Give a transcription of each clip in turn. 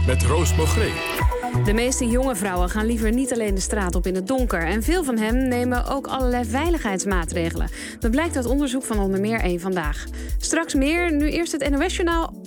met Roos Mogré. De meeste jonge vrouwen gaan liever niet alleen de straat op in het donker. En veel van hen nemen ook allerlei veiligheidsmaatregelen. Dat blijkt uit onderzoek van onder meer Eén Vandaag. Straks meer, nu eerst het NOS-journaal.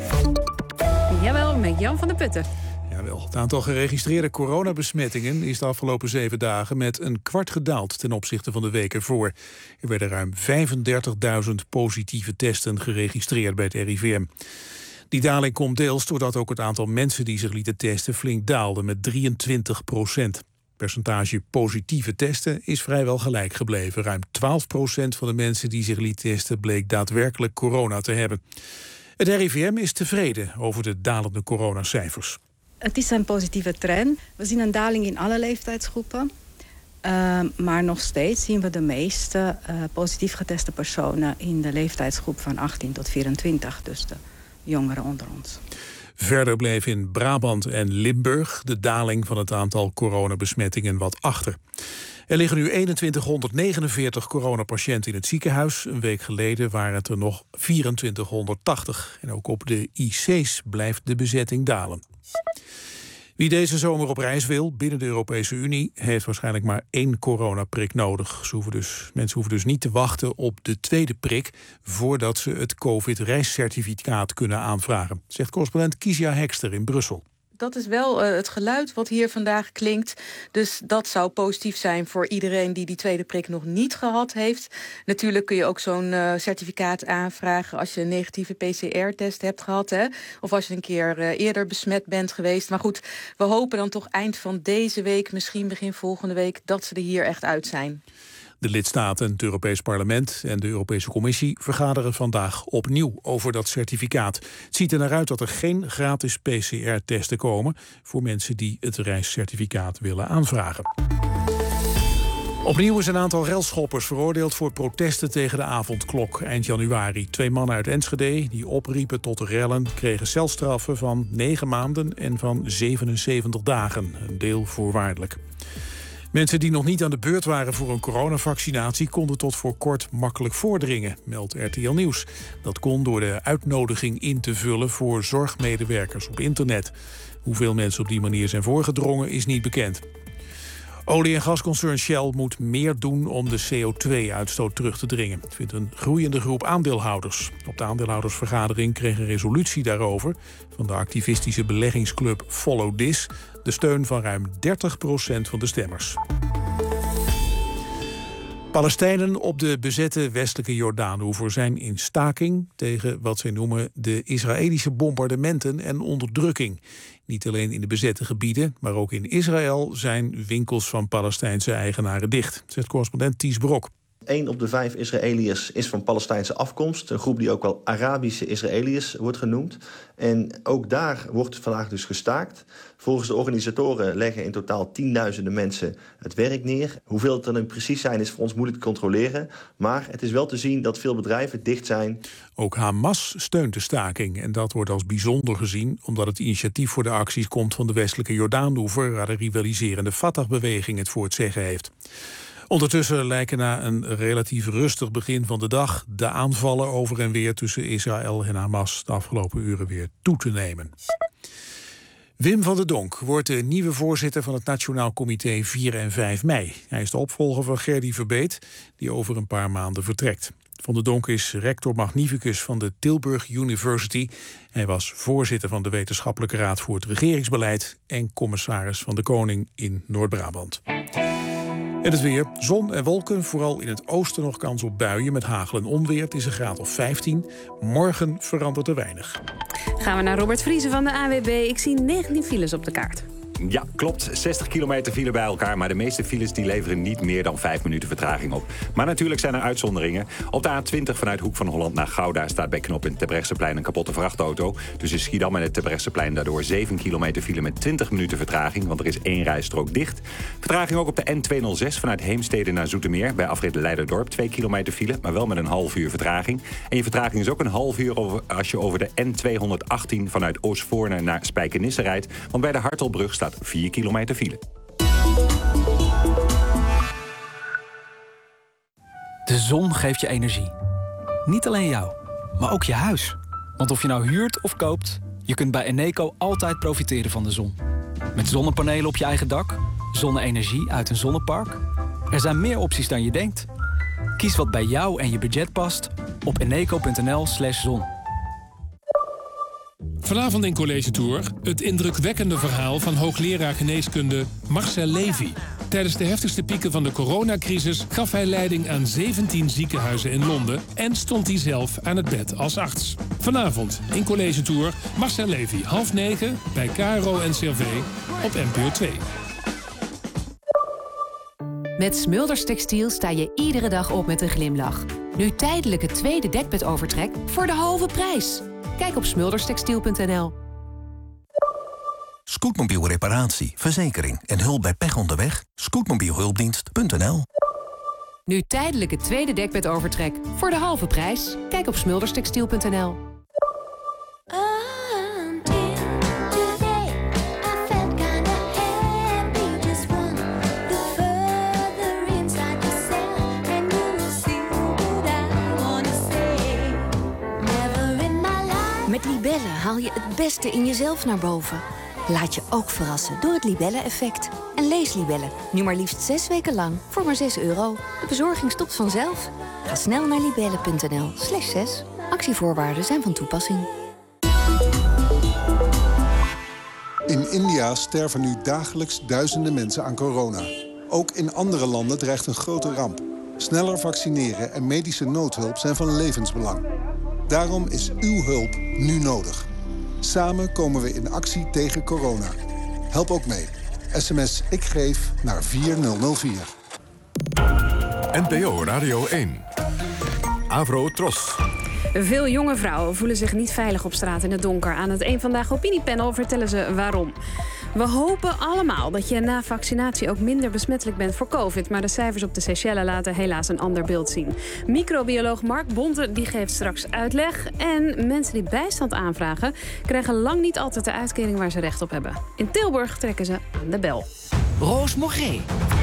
Jawel, met Jan van der Putten. Jawel, het aantal geregistreerde coronabesmettingen is de afgelopen 7 dagen met 1/4 gedaald ten opzichte van de week ervoor. Er werden ruim 35.000 positieve testen geregistreerd bij het RIVM. Die daling komt deels doordat ook het aantal mensen die zich lieten testen flink daalde met 23%. Het percentage positieve testen is vrijwel gelijk gebleven. Ruim 12% van de mensen die zich liet testen bleek daadwerkelijk corona te hebben. Het RIVM is tevreden over de dalende coronacijfers. Het is een positieve trend. We zien een daling in alle leeftijdsgroepen. Maar nog steeds zien we de meeste positief geteste personen in de leeftijdsgroep van 18 tot 24. Dus de jongeren onder ons. Verder bleef in Brabant en Limburg de daling van het aantal coronabesmettingen wat achter. Er liggen nu 2149 coronapatiënten in het ziekenhuis. Een week geleden waren het er nog 2480. En ook op de IC's blijft de bezetting dalen. Wie deze zomer op reis wil binnen de Europese Unie heeft waarschijnlijk maar 1 coronaprik nodig. Mensen hoeven dus niet te wachten op de tweede prik voordat ze het COVID-reiscertificaat kunnen aanvragen, zegt correspondent Kizia Hekster in Brussel. Dat is wel het geluid wat hier vandaag klinkt. Dus dat zou positief zijn voor iedereen die tweede prik nog niet gehad heeft. Natuurlijk kun je ook zo'n certificaat aanvragen als je een negatieve PCR-test hebt gehad. Hè? Of als je een keer eerder besmet bent geweest. Maar goed, we hopen dan toch eind van deze week, misschien begin volgende week, dat ze er hier echt uit zijn. De lidstaten, het Europees Parlement en de Europese Commissie vergaderen vandaag opnieuw over dat certificaat. Het ziet er naar uit dat er geen gratis PCR-testen komen voor mensen die het reiscertificaat willen aanvragen. Opnieuw is een aantal relschoppers veroordeeld voor protesten tegen de avondklok eind januari. 2 mannen uit Enschede die opriepen tot rellen kregen celstraffen van 9 maanden en van 77 dagen, een deel voorwaardelijk. Mensen die nog niet aan de beurt waren voor een coronavaccinatie konden tot voor kort makkelijk voordringen, meldt RTL Nieuws. Dat kon door de uitnodiging in te vullen voor zorgmedewerkers op internet. Hoeveel mensen op die manier zijn voorgedrongen is niet bekend. Olie- en gasconcern Shell moet meer doen om de CO2-uitstoot terug te dringen. Het vindt een groeiende groep aandeelhouders. Op de aandeelhoudersvergadering kreeg een resolutie daarover van de activistische beleggingsclub Follow This de steun van ruim 30% van de stemmers. Palestijnen op de bezette westelijke Jordaanoever zijn in staking tegen wat zij noemen de Israëlische bombardementen en onderdrukking. Niet alleen in de bezette gebieden, maar ook in Israël zijn winkels van Palestijnse eigenaren dicht, zegt correspondent Ties Brok. 1 op de 5 Israëliërs is van Palestijnse afkomst. Een groep die ook wel Arabische Israëliërs wordt genoemd. En ook daar wordt vandaag dus gestaakt. Volgens de organisatoren leggen in totaal 10.000 mensen het werk neer. Hoeveel het er dan precies zijn is voor ons moeilijk te controleren. Maar het is wel te zien dat veel bedrijven dicht zijn. Ook Hamas steunt de staking. En dat wordt als bijzonder gezien omdat het initiatief voor de acties komt van de westelijke Jordaanoever, waar de rivaliserende Fatah-beweging het voor het zeggen heeft. Ondertussen lijken na een relatief rustig begin van de dag de aanvallen over en weer tussen Israël en Hamas de afgelopen uren weer toe te nemen. Wim van der Donk wordt de nieuwe voorzitter van het Nationaal Comité 4 en 5 mei. Hij is de opvolger van Gerdy Verbeet, die over een paar maanden vertrekt. Van der Donk is rector magnificus van de Tilburg University. Hij was voorzitter van de Wetenschappelijke Raad voor het Regeringsbeleid en commissaris van de Koning in Noord-Brabant. En het weer. Zon en wolken, vooral in het oosten nog kans op buien met hagel en onweer. Het is een graad of 15. Morgen verandert er weinig. Gaan we naar Robert Vriesen van de AWB. Ik zie 19 files op de kaart. Ja, klopt. 60 kilometer file bij elkaar. Maar de meeste files die leveren niet meer dan 5 minuten vertraging op. Maar natuurlijk zijn er uitzonderingen. Op de A20 vanuit Hoek van Holland naar Gouda staat bij knooppunt Terbrechtseplein een kapotte vrachtauto. Tussen Schiedam en het Terbrechtseplein daardoor 7 kilometer file met 20 minuten vertraging. Want er is 1 rijstrook dicht. Vertraging ook op de N206 vanuit Heemstede naar Zoetermeer. Bij afrit Leiderdorp 2 kilometer file, maar wel met een half uur vertraging. En je vertraging is ook een half uur als je over de N218 vanuit Oostvoorne naar Spijkenisse rijdt. Want bij de Hartelbrug staat 4 kilometer file. De zon geeft je energie. Niet alleen jou, maar ook je huis. Want of je nou huurt of koopt, Je kunt bij Eneco altijd profiteren van de zon. Met zonnepanelen op je eigen dak, zonne-energie uit een zonnepark. Er zijn meer opties dan je denkt. Kies wat bij jou en je budget past op eneco.nl/zon. Vanavond in College Tour het indrukwekkende verhaal van hoogleraar geneeskunde Marcel Levy. Tijdens de heftigste pieken van de coronacrisis gaf hij leiding aan 17 ziekenhuizen in Londen en stond hij zelf aan het bed als arts. Vanavond in College Tour Marcel Levy, 20:30 bij KRO-NCRV op NPO 2. Met Smulders Textiel sta je iedere dag op met een glimlach. Nu tijdelijk het tweede dekbedovertrek voor de halve prijs. Kijk op smulderstextiel.nl. Scootmobiel reparatie, verzekering en hulp bij pech onderweg? Scootmobielhulpdienst.nl. Nu tijdelijk het tweede dekbedovertrek voor de halve prijs. Kijk op smulderstextiel.nl. Met Libelle haal je het beste in jezelf naar boven. Laat je ook verrassen door het Libelle-effect. En lees Libelle, nu maar liefst 6 weken lang voor maar €6. De bezorging stopt vanzelf. Ga snel naar libelle.nl/6. Actievoorwaarden zijn van toepassing. In India sterven nu dagelijks duizenden mensen aan corona. Ook in andere landen dreigt een grote ramp. Sneller vaccineren en medische noodhulp zijn van levensbelang. Daarom is uw hulp nu nodig. Samen komen we in actie tegen corona. Help ook mee. SMS Ik Geef naar 4004. NPO Radio 1. Avro Tros. Veel jonge vrouwen voelen zich niet veilig op straat in het donker. Aan het Eén Vandaag opiniepanel vertellen ze waarom. We hopen allemaal dat je na vaccinatie ook minder besmettelijk bent voor COVID. Maar de cijfers op de Seychelles laten helaas een ander beeld zien. Microbioloog Mark Bonte die geeft straks uitleg. En mensen die bijstand aanvragen krijgen lang niet altijd de uitkering waar ze recht op hebben. In Tilburg trekken ze aan de bel. Roos Morgé.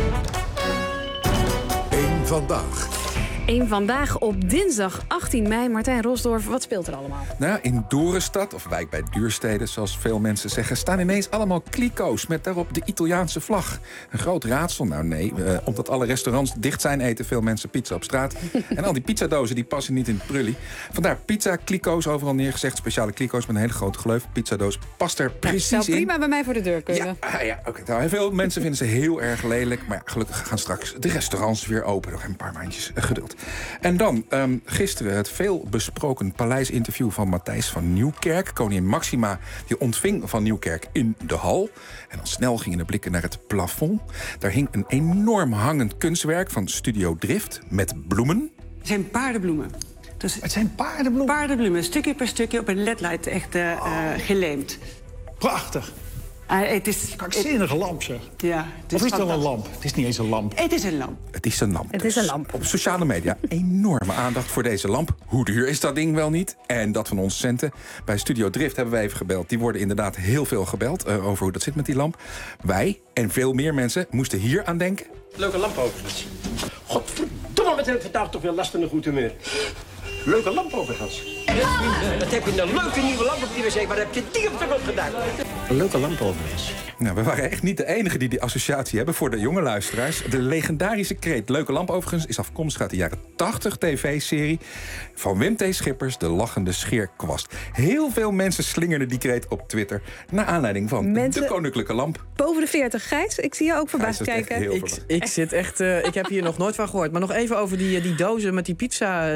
Eén Vandaag. Eén Vandaag op dinsdag 18 mei. Martijn Rosdorff, wat speelt er allemaal? Nou, in Dorenstad, of wijk bij Duurstede, zoals veel mensen zeggen, staan ineens allemaal kliko's met daarop de Italiaanse vlag. Een groot raadsel. Nou nee, omdat alle restaurants dicht zijn, eten veel mensen pizza op straat. En al die pizzadozen die passen niet in het prullie. Vandaar pizza, kliko's overal neergezegd. Speciale kliko's met een hele grote gleuf. Pizzadoos past er precies in. Het zou prima bij mij voor de deur kunnen. Ja, oké. Nou, veel mensen vinden ze heel erg lelijk. Maar ja, gelukkig gaan straks de restaurants weer open. Nog een paar maandjes geduld. En dan, gisteren het veel besproken paleisinterview van Matthijs van Nieuwkerk. Koningin Maxima, die ontving van Nieuwkerk in de hal. En dan snel gingen de blikken naar het plafond. Daar hing een enorm hangend kunstwerk van Studio Drift met bloemen. Het zijn paardenbloemen. Dus het zijn paardenbloemen? Paardenbloemen, stukje per stukje op een ledlight echt geleemd. Prachtig. Het is krankzinnige lamp, zeg. Ja, of is het wel een lamp? Het is niet eens een lamp. Het is een lamp. Het is een lamp. Het is een lamp. Op sociale media enorme aandacht voor deze lamp. Hoe duur is dat ding wel niet? En dat van onze centen. Bij Studio Drift hebben we even gebeld. Die worden inderdaad heel veel gebeld over hoe dat zit met die lamp. Wij en veel meer mensen moesten hier aan denken. Leuke lamp overigens. Godverdomme, wat heb ik vandaag toch weer last van een goed humeur. Leuke lamp overigens. Wat heb je een leuke nieuwe lamp op die wc? Waar heb je die op de kop gedaan? Een leuke lamp overigens. Nou, we waren echt niet de enige die associatie hebben voor de jonge luisteraars. De legendarische kreet Leuke Lamp overigens is afkomstig uit de jaren 80 tv-serie van Wim T. Schippers, De Lachende Scheerkwast. Heel veel mensen slingerden die kreet op Twitter naar aanleiding van de koninklijke lamp. Boven de 40, Gijs, ik zie je ook verbaasd kijken. Ik zit echt, ik heb hier nog nooit van gehoord. Maar nog even over die dozen met die pizza.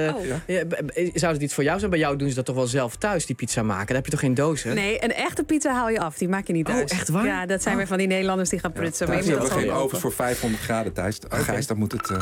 Zou het iets voor jou zijn? Bij jou doen ze dat toch wel zelf thuis, die pizza maken? Dan heb je toch geen dozen? Nee, een echte pizza haal je af. Die maak je niet thuis. Oh, echt waar? Ja, dat zijn weer van die Nederlanders die gaan prutsen. Thuis hebben we geen ovens voor 500 graden thuis. Gijs, dan moet het...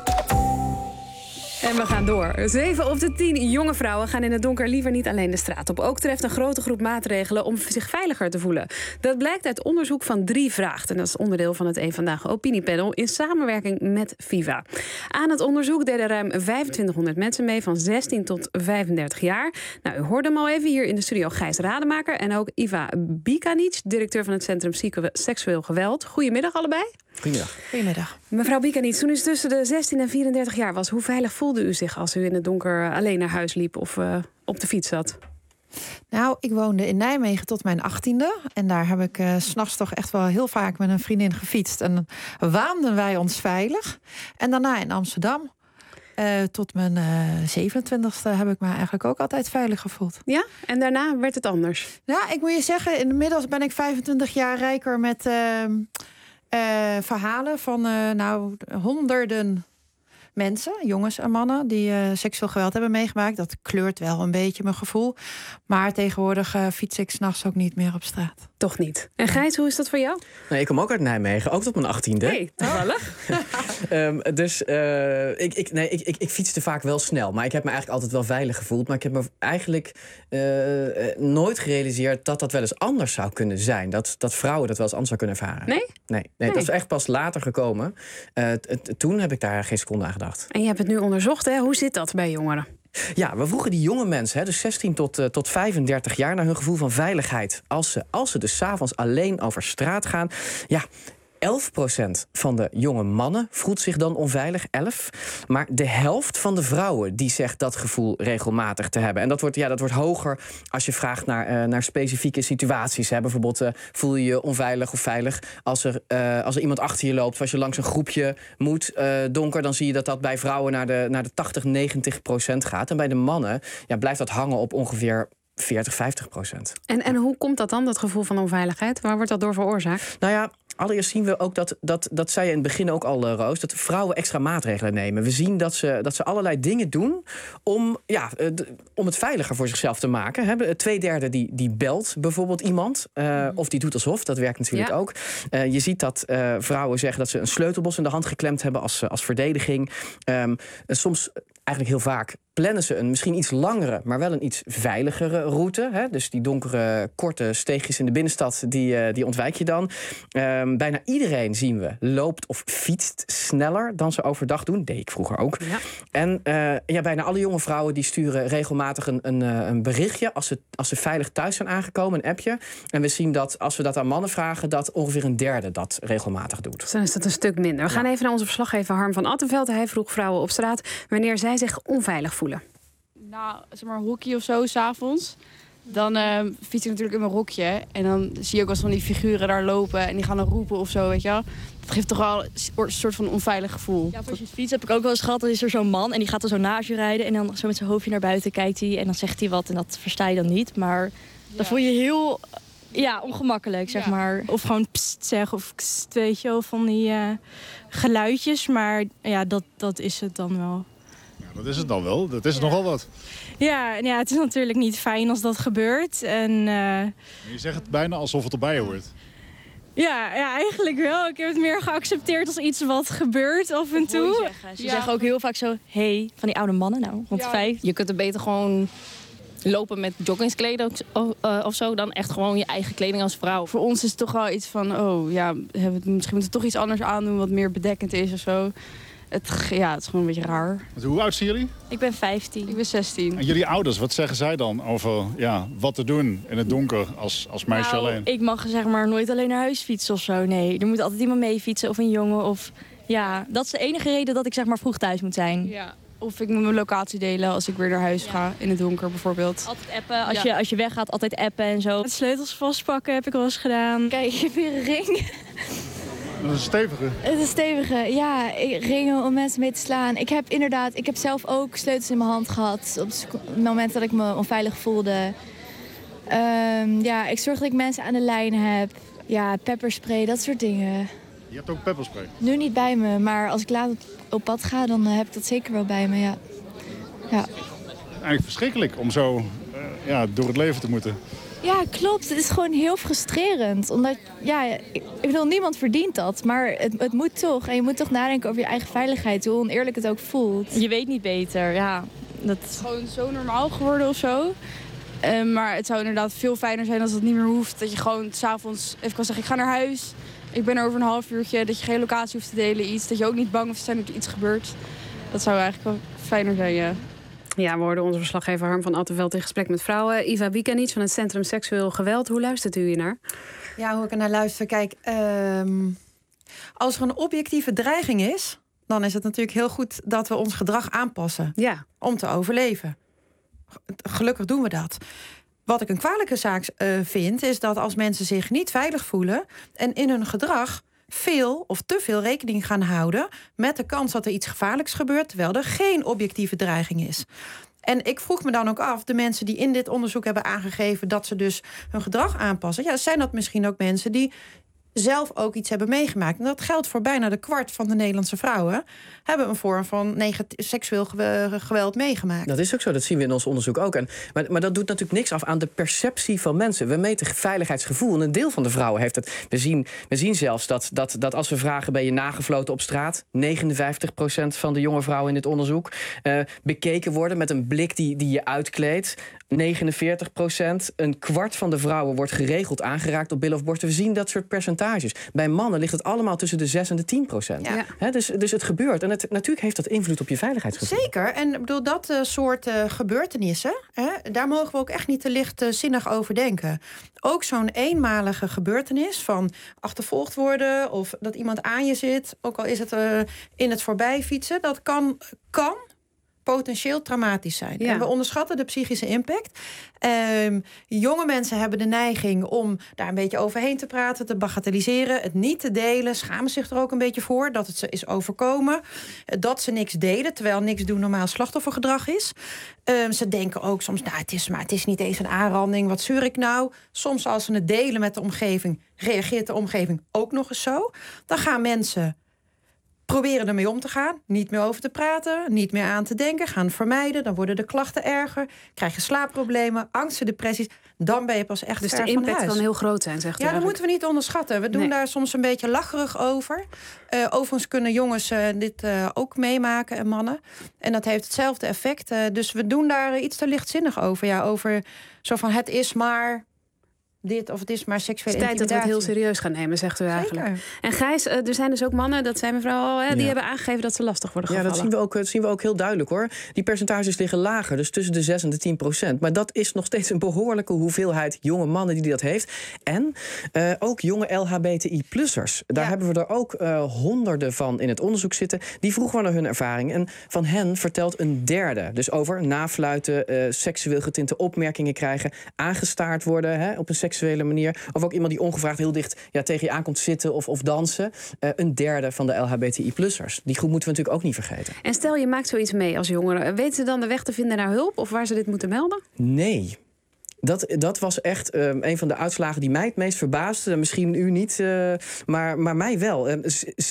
En we gaan door. 7 op de 10 jonge vrouwen gaan in het donker liever niet alleen de straat op. Ook treft een grote groep maatregelen om zich veiliger te voelen. Dat blijkt uit onderzoek van 3 Vraagt. En dat is onderdeel van het Eén Vandaag opiniepanel in samenwerking met Viva. Aan het onderzoek deden ruim 2500 mensen mee van 16 tot 35 jaar. Nou, u hoorde hem al even hier in de studio Gijs Rademaker en ook Iva Bikanic, directeur van het Centrum Seksueel Geweld. Goedemiddag allebei. Goedemiddag. Mevrouw Bikanic, toen u tussen de 16 en 34 jaar was, hoe veilig voelde u zich als u in het donker alleen naar huis liep of op de fiets zat? Nou, ik woonde in Nijmegen tot mijn 18e. En daar heb ik 's nachts toch echt wel heel vaak met een vriendin gefietst. En dan waanden wij ons veilig. En daarna in Amsterdam. Tot mijn 27e heb ik me eigenlijk ook altijd veilig gevoeld. Ja? En daarna werd het anders? Ja, ik moet je zeggen, inmiddels ben ik 25 jaar rijker met verhalen van honderden mensen, jongens en mannen, die seksueel geweld hebben meegemaakt. Dat kleurt wel een beetje mijn gevoel. Maar tegenwoordig fiets ik 's nachts ook niet meer op straat. Toch niet. En Gijs, hoe is dat voor jou? Nee, ik kom ook uit Nijmegen, ook tot mijn 18e. Nee, toevallig. Ik fietste vaak wel snel. Maar ik heb me eigenlijk altijd wel veilig gevoeld. Maar ik heb me eigenlijk nooit gerealiseerd dat dat wel eens anders zou kunnen zijn. Dat vrouwen dat wel eens anders zou kunnen ervaren. Nee, dat is echt pas later gekomen. Toen heb ik daar geen seconde aan gedacht. En je hebt het nu onderzocht, hè? Hoe zit dat bij jongeren? Ja, we vroegen die jonge mensen, dus 16 tot 35 jaar, naar hun gevoel van veiligheid. Als ze dus 's avonds alleen over straat gaan. Ja, 11% van de jonge mannen voelt zich dan onveilig. 11. Maar de helft van de vrouwen die zegt dat gevoel regelmatig te hebben. En dat wordt hoger als je vraagt naar specifieke situaties. Hè. Bijvoorbeeld voel je je onveilig of veilig als er iemand achter je loopt. Of als je langs een groepje moet, donker, dan zie je dat bij vrouwen naar de 80-90% gaat. En bij de mannen blijft dat hangen op ongeveer 40-50%. En hoe komt dat dan, dat gevoel van onveiligheid? Waar wordt dat door veroorzaakt? Nou ja, allereerst zien we ook dat zei je in het begin ook al, Roos, dat vrouwen extra maatregelen nemen. We zien dat ze allerlei dingen doen om het veiliger voor zichzelf te maken. 2/3 die belt bijvoorbeeld iemand. Of die doet alsof, dat werkt natuurlijk ook. Je ziet dat vrouwen zeggen dat ze een sleutelbos in de hand geklemd hebben als verdediging. Soms, eigenlijk heel vaak, plannen ze een misschien iets langere, maar wel een iets veiligere route. Hè? Dus die donkere, korte steegjes in de binnenstad, die ontwijk je dan. Bijna iedereen, zien we, loopt of fietst sneller dan ze overdag doen. Deed ik vroeger ook. Ja. En bijna alle jonge vrouwen die sturen regelmatig een berichtje als ze veilig thuis zijn aangekomen, een appje. En we zien dat als we dat aan mannen vragen, dat ongeveer 1/3 dat regelmatig doet. Dus dan is dat een stuk minder. We gaan even naar onze verslaggever Harm van Attenveld. Hij vroeg vrouwen op straat wanneer zij zich onveilig voelen. Nou, zeg maar hockey of zo, 's avonds. Dan fiets ik natuurlijk in mijn rokje. En dan zie je ook wel eens van die figuren daar lopen. En die gaan dan roepen of zo, weet je wel. Dat geeft toch wel een soort van onveilig gevoel. Ja, voor je fiets heb ik ook wel eens gehad. Dan is er zo'n man en die gaat dan zo naast je rijden. En dan zo met zijn hoofdje naar buiten kijkt hij. En dan zegt hij wat en dat versta je dan niet. Maar dan voel je heel ongemakkelijk, zeg maar. Of gewoon pst zeggen of kst, weet je wel, van die geluidjes. Maar ja, dat is het dan wel. Dat is het dan wel. Dat is nogal wat. Ja, het is natuurlijk niet fijn als dat gebeurt. En, je zegt het bijna alsof het erbij hoort. Ja, eigenlijk wel. Ik heb het meer geaccepteerd als iets wat gebeurt af en toe. Ze zeggen ook heel vaak zo, hey, van die oude mannen nou, rond 5. Je kunt er beter gewoon lopen met joggingskleden of zo dan echt gewoon je eigen kleding als vrouw. Voor ons is het toch wel iets van, misschien moeten we toch iets anders aandoen wat meer bedekkend is of zo. Het is gewoon een beetje raar. Hoe oud zijn jullie? Ik ben 15. Ik ben 16. En jullie ouders, wat zeggen zij dan over wat te doen in het donker als meisje alleen? Ik mag zeg maar nooit alleen naar huis fietsen of zo. Nee, er moet altijd iemand mee fietsen of een jongen. Of, dat is de enige reden dat ik zeg maar vroeg thuis moet zijn. Ja. Of ik moet mijn locatie delen als ik weer naar huis ga, in het donker bijvoorbeeld. Altijd appen, als je weggaat, altijd appen en zo. Het sleutels vastpakken heb ik wel eens gedaan. Kijk, ik heb hier een ring. Dat is een stevige. Het is een stevige, ja. Ringen om mensen mee te slaan. Ik heb zelf ook sleutels in mijn hand gehad op het moment dat ik me onveilig voelde. Ik zorg dat ik mensen aan de lijn heb. Ja, pepperspray, dat soort dingen. Je hebt ook pepperspray? Nu niet bij me, maar als ik laat op pad ga, dan heb ik dat zeker wel bij me, ja. Eigenlijk verschrikkelijk om zo door het leven te moeten. Ja, klopt. Het is gewoon heel frustrerend. Omdat, ik bedoel, niemand verdient dat. Maar het moet toch. En je moet toch nadenken over je eigen veiligheid. Hoe oneerlijk het ook voelt. Je weet niet beter, ja. Dat is gewoon zo normaal geworden of zo. Maar het zou inderdaad veel fijner zijn als het niet meer hoeft. Dat je gewoon 's avonds even kan zeggen, ik ga naar huis. Ik ben er over een half uurtje. Dat je geen locatie hoeft te delen, iets. Dat je ook niet bang hoeft te zijn dat er iets gebeurt. Dat zou eigenlijk wel fijner zijn, ja. Ja, we hoorden onze verslaggever Harm van Attenveld in gesprek met vrouwen. Iva Wiekanic van het Centrum Seksueel Geweld. Hoe luistert u hier naar? Ja, hoe ik er naar luister. Kijk, als er een objectieve dreiging is, dan is het natuurlijk heel goed dat we ons gedrag aanpassen. Ja. Om te overleven. Gelukkig doen we dat. Wat ik een kwalijke zaak vind, is dat als mensen zich niet veilig voelen en in hun gedrag veel of te veel rekening gaan houden met de kans dat er iets gevaarlijks gebeurt, terwijl er geen objectieve dreiging is. En ik vroeg me dan ook af, de mensen die in dit onderzoek hebben aangegeven dat ze dus hun gedrag aanpassen, ja, zijn dat misschien ook mensen die zelf ook iets hebben meegemaakt. En dat geldt voor bijna de kwart van de Nederlandse vrouwen, hebben een vorm van seksueel geweld meegemaakt. Dat is ook zo, dat zien we in ons onderzoek ook. Maar dat doet natuurlijk niks af aan de perceptie van mensen. We meten veiligheidsgevoel en een deel van de vrouwen heeft het. We zien zelfs dat als we vragen, ben je nagefloten op straat? 59% van de jonge vrouwen in dit onderzoek bekeken worden met een blik die je uitkleedt. 49%, een kwart van de vrouwen wordt geregeld aangeraakt op billen of borsten. We zien dat soort percentages. Bij mannen ligt het allemaal tussen de 6 en de 10%. Ja. Dus het gebeurt. En natuurlijk heeft dat invloed op je veiligheidsgevoel. Zeker. En ik bedoel, dat soort gebeurtenissen, daar mogen we ook echt niet te lichtzinnig over denken. Ook zo'n eenmalige gebeurtenis van achtervolgd worden of dat iemand aan je zit, ook al is het in het voorbijfietsen, dat kan potentieel traumatisch zijn. Ja. En we onderschatten de psychische impact. Jonge mensen hebben de neiging om daar een beetje overheen te praten, te bagatelliseren, het niet te delen, schamen zich er ook een beetje voor dat het ze is overkomen, dat ze niks delen, terwijl niks doen normaal slachtoffergedrag is. Ze denken ook soms, het is niet eens een aanranding, wat zeur ik nou? Soms als ze het delen met de omgeving, reageert de omgeving ook nog eens zo. Dan gaan mensen proberen ermee om te gaan, niet meer over te praten, niet meer aan te denken, gaan vermijden. Dan worden de klachten erger, krijg je slaapproblemen, angsten, depressies. Dan ben je pas echt dus ver de van impact huis. kan heel groot zijn, zegt u. Ja, dat moeten we niet onderschatten. We doen daar soms een beetje lacherig over. Overigens kunnen jongens dit ook meemaken en mannen. En dat heeft hetzelfde effect. Dus we doen daar iets te lichtzinnig over. Ja, over zo van het is maar dit of het is maar seksuele intimidatie. Het is tijd dat we het heel serieus gaan nemen, zegt u eigenlijk. Zeker. En Gijs, er zijn dus ook mannen, dat zijn mevrouw al, die hebben aangegeven dat ze lastig worden gevallen. Ja, dat zien we ook heel duidelijk, hoor. Die percentages liggen lager, dus tussen de 6 en de 10%. Maar dat is nog steeds een behoorlijke hoeveelheid jonge mannen die dat heeft. En ook jonge LHBTI-plussers. Daar hebben we er ook honderden van in het onderzoek zitten. Die vroegen naar hun ervaring. En van hen vertelt een derde dus over nafluiten, seksueel getinte opmerkingen krijgen, aangestaard worden op een seksuele manier. Of ook iemand die ongevraagd heel dicht tegen je aankomt zitten of dansen. Een derde van de LHBTI-plussers. Die groep moeten we natuurlijk ook niet vergeten. En stel je maakt zoiets mee als jongere. Weten ze dan de weg te vinden naar hulp of waar ze dit moeten melden? Nee. Dat was echt een van de uitslagen die mij het meest verbaasde. Misschien u niet, maar mij wel. 70%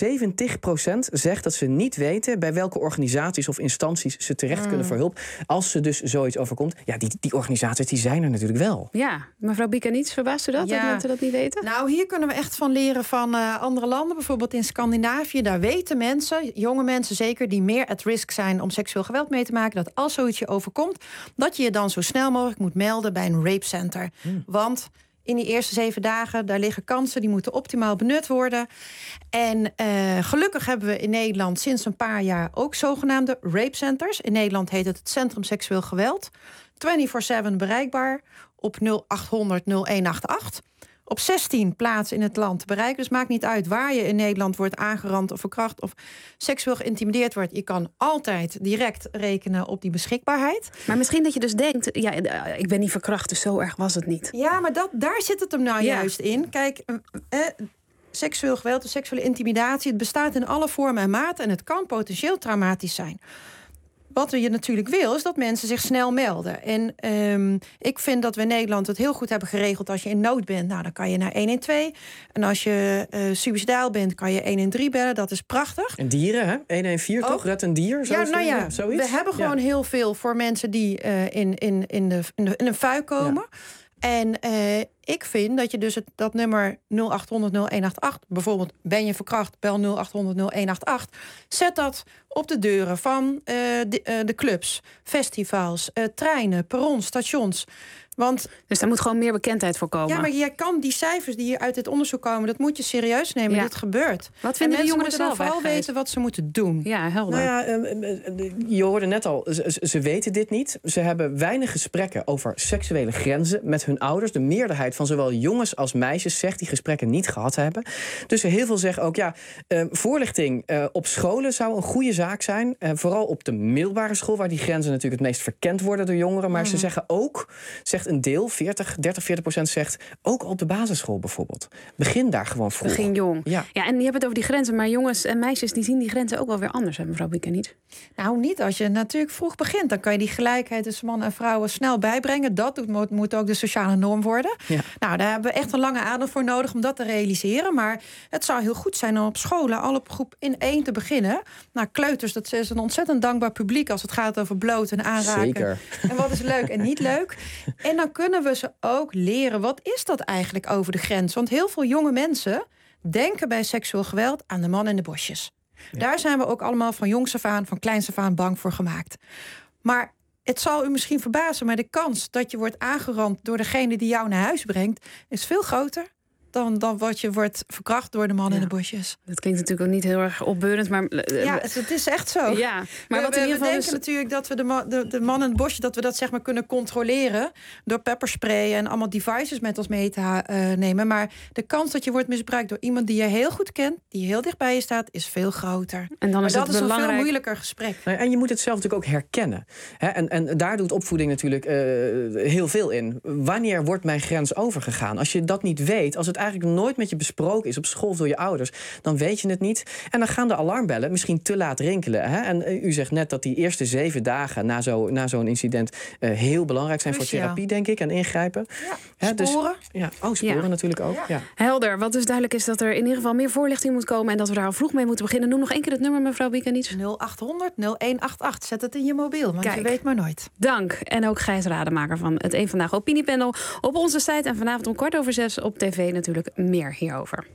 zegt dat ze niet weten bij welke organisaties of instanties ze terecht kunnen voor hulp. Als ze dus zoiets overkomt. Ja, die organisaties die zijn er natuurlijk wel. Ja, mevrouw Biekenniets, verbaast u dat mensen dat niet weten? Nou, hier kunnen we echt van leren van andere landen. Bijvoorbeeld in Scandinavië, daar weten mensen, jonge mensen zeker, die meer at risk zijn om seksueel geweld mee te maken, dat als zoiets je overkomt, dat je je dan zo snel mogelijk moet melden bij een rape center. Want in die eerste 7 dagen, daar liggen kansen, die moeten optimaal benut worden. En gelukkig hebben we in Nederland sinds een paar jaar ook zogenaamde rape centers. In Nederland heet het Centrum Seksueel Geweld. 24/7 bereikbaar op 0800 0188. Op 16 plaatsen in het land te bereiken. Dus maakt niet uit waar je in Nederland wordt aangerand of verkracht of seksueel geïntimideerd wordt. Je kan altijd direct rekenen op die beschikbaarheid. Maar misschien dat je dus denkt, ik ben niet verkracht, dus zo erg was het niet. Ja, maar daar zit het hem nou juist in. Kijk, seksueel geweld of seksuele intimidatie, het bestaat in alle vormen en maten en het kan potentieel traumatisch zijn. Wat je natuurlijk wil, is dat mensen zich snel melden. En ik vind dat we in Nederland het heel goed hebben geregeld. Als je in nood bent, dan kan je naar 112. En als je suïcidaal bent, kan je 113 bellen. Dat is prachtig. En dieren, hè? 114 toch? Red een dier? Zoiets? We hebben gewoon heel veel voor mensen die in een fuik komen. Ja. En ik vind dat je dus dat nummer 0800 0188... bijvoorbeeld ben je verkracht, bel 0800 0188... zet dat op de deuren van de clubs, festivals, treinen, perrons, stations. Dus daar moet gewoon meer bekendheid voor komen. Ja, maar jij kan die cijfers die hier uit dit onderzoek komen, dat moet je serieus nemen. Ja. Dit gebeurt. Wat vinden de jongeren zelf? Mensen moeten vooral weten wat ze moeten doen. Ja, helder. Je hoorde net al, ze weten dit niet. Ze hebben weinig gesprekken over seksuele grenzen met hun ouders. De meerderheid van zowel jongens als meisjes zegt die gesprekken niet gehad hebben. Dus heel veel zeggen ook, voorlichting op scholen zou een goede zaak zijn. Vooral op de middelbare school, waar die grenzen natuurlijk het meest verkend worden door jongeren. Maar ze zeggen ook, zegt een deel, 40% zegt, ook op de basisschool bijvoorbeeld. Begin daar gewoon vroeg. Begin jong. Ja, en je hebt het over die grenzen, maar jongens en meisjes die zien die grenzen ook wel weer anders, hè, mevrouw Bieke, niet? Nou, niet als je natuurlijk vroeg begint. Dan kan je die gelijkheid tussen mannen en vrouwen snel bijbrengen. Dat moet ook de sociale norm worden. Ja. Nou, daar hebben we echt een lange adem voor nodig om dat te realiseren. Maar het zou heel goed zijn om op scholen al op groep in 1 te beginnen. Nou, kleuters, dat is een ontzettend dankbaar publiek als het gaat over bloot en aanraken. Zeker. En wat is leuk en niet leuk. En dan kunnen we ze ook leren, wat is dat eigenlijk over de grens? Want heel veel jonge mensen denken bij seksueel geweld aan de man in de bosjes. Ja. Daar zijn we ook allemaal van jongs af aan, van kleins af aan bang voor gemaakt. Maar het zal u misschien verbazen, maar de kans dat je wordt aangerand door degene die jou naar huis brengt is veel groter dan wat je wordt verkracht door de man in de bosjes. Dat klinkt natuurlijk ook niet heel erg opbeurend, maar ja, het is echt zo. Ja, maar we denken natuurlijk dat we de man in het bosje, dat we dat zeg maar kunnen controleren door pepperspray en allemaal devices met ons mee te nemen. Maar de kans dat je wordt misbruikt door iemand die je heel goed kent, die heel dichtbij je staat, is veel groter. En dan is dat het een veel moeilijker gesprek. En je moet het zelf natuurlijk ook herkennen. En daar doet opvoeding natuurlijk heel veel in. Wanneer wordt mijn grens overgegaan? Als je dat niet weet, als het eigenlijk nooit met je besproken is op school of door je ouders, dan weet je het niet. En dan gaan de alarmbellen misschien te laat rinkelen. En u zegt net dat die eerste 7 dagen na zo'n incident heel belangrijk zijn voor therapie, denk ik, en ingrijpen. Ja, sporen. Dus, sporen natuurlijk ook. Ja. Helder. Wat dus duidelijk is dat er in ieder geval meer voorlichting moet komen en dat we daar al vroeg mee moeten beginnen. Noem nog 1 keer het nummer, mevrouw Bieke, niet? 0800 0188. Zet het in je mobiel, want je weet maar nooit. Dank. En ook Gijs Rademaker van het Eén Vandaag Opiniepanel op onze site en vanavond om 5:15 op tv natuurlijk meer hierover.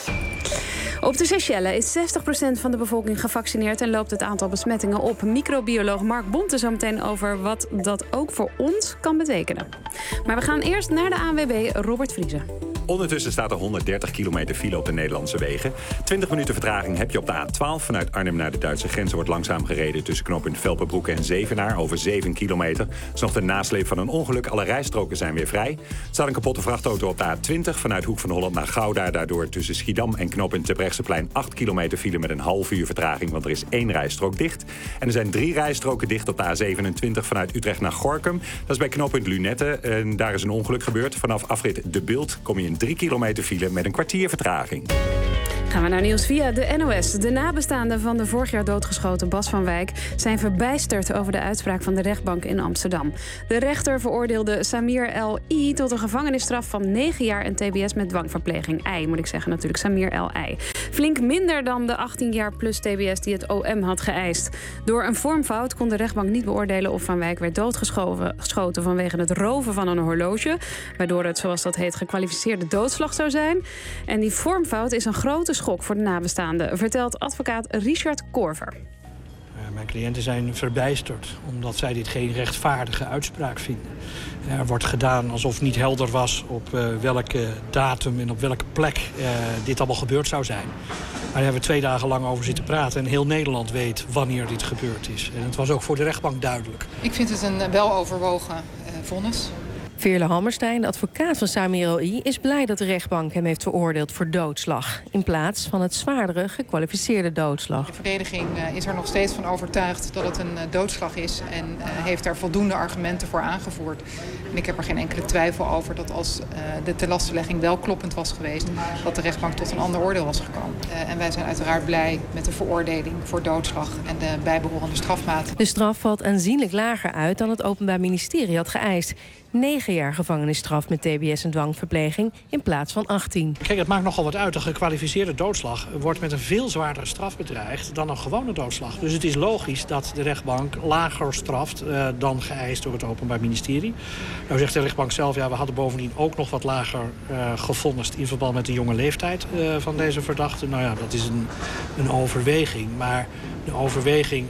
Op de Seychelles is 60% van de bevolking gevaccineerd en loopt het aantal besmettingen op. Microbioloog Mark Bonte zo meteen over wat dat ook voor ons kan betekenen. Maar we gaan eerst naar de ANWB, Robert Vriezen. Ondertussen staat er 130 kilometer file op de Nederlandse wegen. 20 minuten vertraging heb je op de A12. Vanuit Arnhem naar de Duitse grens wordt langzaam gereden tussen knooppunt Velperbroek en Zevenaar over 7 kilometer. Dat is nog de nasleep van een ongeluk. Alle rijstroken zijn weer vrij. Er staat een kapotte vrachtauto op de A20 vanuit Hoek van Holland naar Gouda. Daardoor tussen Schiedam en knooppunt Terbrechtseplein 8 kilometer file met een half uur vertraging, want er is 1 rijstrook dicht. En er zijn 3 rijstroken dicht op de A27 vanuit Utrecht naar Gorinchem. Dat is bij knooppunt Lunette. En daar is een ongeluk gebeurd. Vanaf afrit De Bult kom je in 3 kilometer file met een kwartier vertraging. Gaan we naar nieuws via de NOS. De nabestaanden van de vorig jaar doodgeschoten Bas van Wijk zijn verbijsterd over de uitspraak van de rechtbank in Amsterdam. De rechter veroordeelde Samir L.I. tot een gevangenisstraf van 9 jaar en tbs met dwangverpleging. Moet ik zeggen natuurlijk, Samir L.I. Flink minder dan de 18 jaar plus tbs die het OM had geëist. Door een vormfout kon de rechtbank niet beoordelen of Van Wijk werd doodgeschoten vanwege het roven van een horloge, waardoor het, zoals dat heet, gekwalificeerde doodslag zou zijn. En die vormfout is een grote schok voor de nabestaanden, vertelt advocaat Richard Korver. Mijn cliënten zijn verbijsterd omdat zij dit geen rechtvaardige uitspraak vinden. Er wordt gedaan alsof niet helder was op welke datum en op welke plek dit allemaal gebeurd zou zijn. Maar daar hebben we 2 dagen lang over zitten praten en heel Nederland weet wanneer dit gebeurd is. En het was ook voor de rechtbank duidelijk. Ik vind het een weloverwogen vonnis. Veerle Hammerstein, de advocaat van Samir L.I., is blij dat de rechtbank hem heeft veroordeeld voor doodslag, in plaats van het zwaardere gekwalificeerde doodslag. De verdediging is er nog steeds van overtuigd dat het een doodslag is en heeft daar voldoende argumenten voor aangevoerd. En ik heb er geen enkele twijfel over dat als de tenlastelegging wel kloppend was geweest, dat de rechtbank tot een ander oordeel was gekomen. En wij zijn uiteraard blij met de veroordeling voor doodslag en de bijbehorende strafmaat. De straf valt aanzienlijk lager uit dan het Openbaar Ministerie had geëist. 9 jaar gevangenisstraf met tbs en dwangverpleging in plaats van 18. Kijk, het maakt nogal wat uit. Een gekwalificeerde doodslag wordt met een veel zwaardere straf bedreigd dan een gewone doodslag. Dus het is logisch dat de rechtbank lager straft dan geëist door het Openbaar Ministerie. Nou zegt de rechtbank zelf, we hadden bovendien ook nog wat lager gevonnist in verband met de jonge leeftijd van deze verdachte. Nou ja, dat is een overweging. Maar de overweging,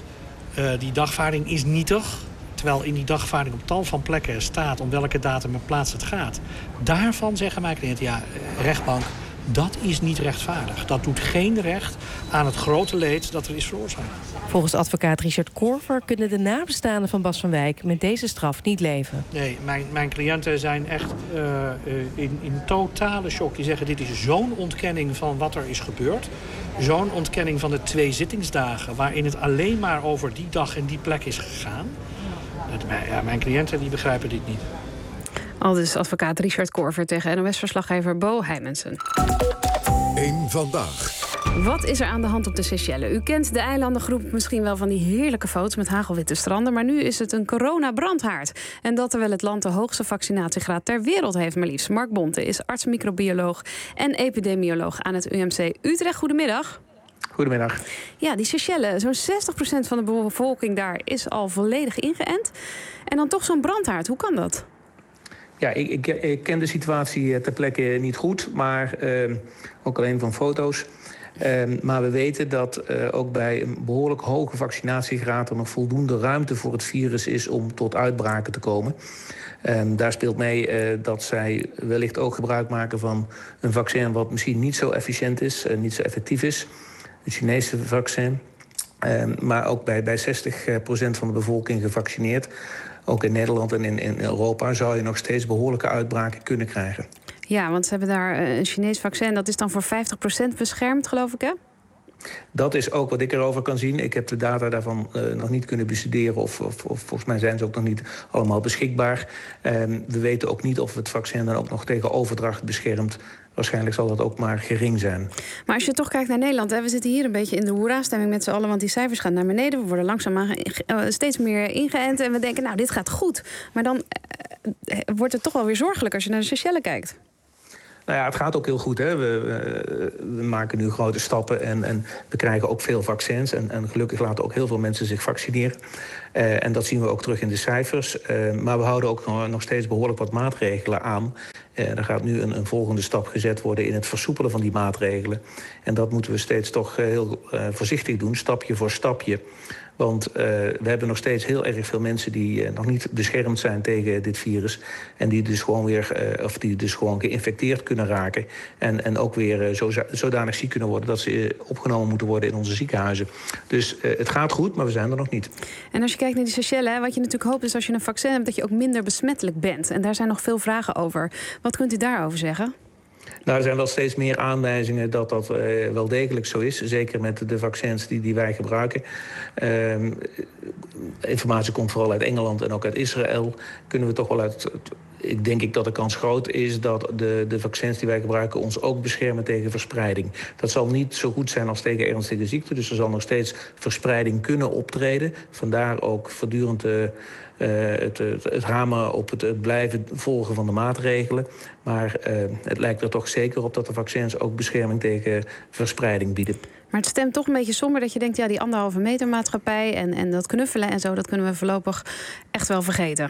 die dagvaarding is nietig. Terwijl in die dagvaarding op tal van plekken staat om welke datum en plaats het gaat. Daarvan zeggen mijn cliënten, rechtbank, Dat is niet rechtvaardig. Dat doet geen recht aan het grote leed dat er is veroorzaakt. Volgens advocaat Richard Korver kunnen de nabestaanden van Bas van Wijk met deze straf niet leven. Nee, mijn cliënten zijn echt in totale shock. Die zeggen, dit is zo'n ontkenning van wat er is gebeurd. Zo'n ontkenning van de 2 zittingsdagen... waarin het alleen maar over die dag en die plek is gegaan. Mijn cliënten die begrijpen dit niet. Aldus advocaat Richard Korver tegen NOS-verslaggever Bo Heimensen. 1 Vandaag. Wat is er aan de hand op de Seychelles? U kent de eilandengroep misschien wel van die heerlijke foto's met hagelwitte stranden, maar nu is het een coronabrandhaard. En dat terwijl het land de hoogste vaccinatiegraad ter wereld heeft, maar liefst. Mark Bonte is arts-microbioloog en epidemioloog aan het UMC Utrecht. Goedemiddag. Goedemiddag. Ja, die Seychelles, zo'n 60% van de bevolking daar is al volledig ingeënt. En dan toch zo'n brandhaard. Hoe kan dat? Ja, ik ken de situatie ter plekke niet goed, maar ook alleen van foto's. Maar we weten dat ook bij een behoorlijk hoge vaccinatiegraad er nog voldoende ruimte voor het virus is om tot uitbraken te komen. Daar speelt mee dat zij wellicht ook gebruik maken van een vaccin wat misschien niet zo efficiënt is, niet zo effectief is. Het Chinese vaccin. Maar ook bij 60% van de bevolking gevaccineerd. Ook in Nederland en in Europa zou je nog steeds behoorlijke uitbraken kunnen krijgen. Ja, want ze hebben daar een Chinees vaccin. Dat is dan voor 50% beschermd, geloof ik, hè? Dat is ook wat ik erover kan zien. Ik heb de data daarvan nog niet kunnen bestuderen. Of volgens mij zijn ze ook nog niet allemaal beschikbaar. We weten ook niet of het vaccin dan ook nog tegen overdracht beschermt. Waarschijnlijk zal dat ook maar gering zijn. Maar als je toch kijkt naar Nederland, hè, we zitten hier een beetje in de hoera-stemming met z'n allen, want die cijfers gaan naar beneden. We worden langzaamaan steeds meer ingeënt en we denken, nou, dit gaat goed. Maar dan wordt het toch wel weer zorgelijk als je naar de Seychelles kijkt. Nou ja, het gaat ook heel goed. Hè. We maken nu grote stappen en we krijgen ook veel vaccins. En gelukkig laten ook heel veel mensen zich vaccineren. En dat zien we ook terug in de cijfers. Maar we houden ook nog steeds behoorlijk wat maatregelen aan. Er gaat nu een volgende stap gezet worden in het versoepelen van die maatregelen. En dat moeten we steeds toch heel voorzichtig doen, stapje voor stapje. Want we hebben nog steeds heel erg veel mensen die nog niet beschermd zijn tegen dit virus. En die dus gewoon geïnfecteerd kunnen raken. En ook weer zodanig ziek kunnen worden dat ze opgenomen moeten worden in onze ziekenhuizen. Dus het gaat goed, maar we zijn er nog niet. En als je kijkt naar die Seychelles, wat je natuurlijk hoopt is als je een vaccin hebt dat je ook minder besmettelijk bent. En daar zijn nog veel vragen over. Wat kunt u daarover zeggen? Nou, er zijn wel steeds meer aanwijzingen dat dat wel degelijk zo is. Zeker met de vaccins die wij gebruiken. Informatie komt vooral uit Engeland en ook uit Israël. Kunnen we toch wel uit... Ik denk dat de kans groot is dat de vaccins die wij gebruiken ons ook beschermen tegen verspreiding. Dat zal niet zo goed zijn als tegen ernstige ziekte. Dus er zal nog steeds verspreiding kunnen optreden. Vandaar ook voortdurend het hameren op het blijven volgen van de maatregelen. Maar het lijkt er toch zeker op dat de vaccins ook bescherming tegen verspreiding bieden. Maar het stemt toch een beetje somber dat je denkt, ja, die 1,5 meter maatschappij en dat knuffelen en zo, dat kunnen we voorlopig echt wel vergeten.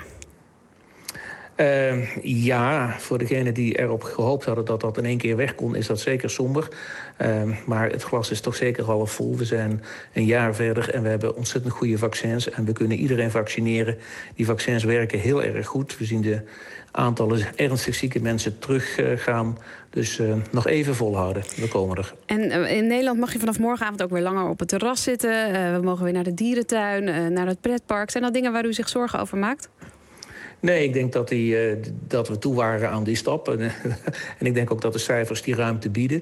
Ja, voor degenen die erop gehoopt hadden dat dat in één keer weg kon, is dat zeker somber. Maar het glas is toch zeker half vol. We zijn een jaar verder en we hebben ontzettend goede vaccins. En we kunnen iedereen vaccineren. Die vaccins werken heel erg goed. We zien de aantallen ernstig zieke mensen teruggaan. Dus nog even volhouden. We komen er. En in Nederland mag je vanaf morgenavond ook weer langer op het terras zitten. We mogen weer naar de dierentuin, naar het pretpark. Zijn dat dingen waar u zich zorgen over maakt? Nee, ik denk dat we toe waren aan die stap. En ik denk ook dat de cijfers die ruimte bieden.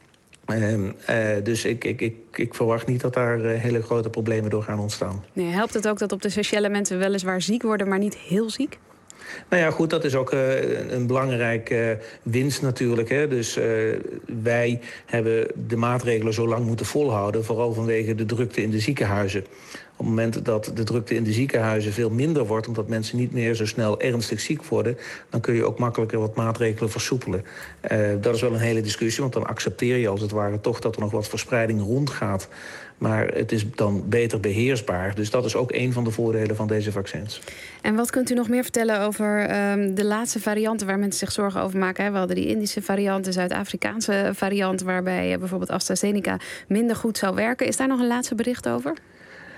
Dus ik verwacht niet dat daar hele grote problemen door gaan ontstaan. Nee, helpt het ook dat op de Seychelles mensen weliswaar ziek worden, maar niet heel ziek? Nou ja, goed, dat is ook een belangrijke winst natuurlijk. Hè. Dus wij hebben de maatregelen zo lang moeten volhouden, vooral vanwege de drukte in de ziekenhuizen. Op het moment dat de drukte in de ziekenhuizen veel minder wordt, omdat mensen niet meer zo snel ernstig ziek worden, dan kun je ook makkelijker wat maatregelen versoepelen. Dat is wel een hele discussie, want dan accepteer je als het ware toch dat er nog wat verspreiding rondgaat. Maar het is dan beter beheersbaar. Dus dat is ook een van de voordelen van deze vaccins. En wat kunt u nog meer vertellen over de laatste varianten waar mensen zich zorgen over maken? Hè? We hadden die Indische variant, de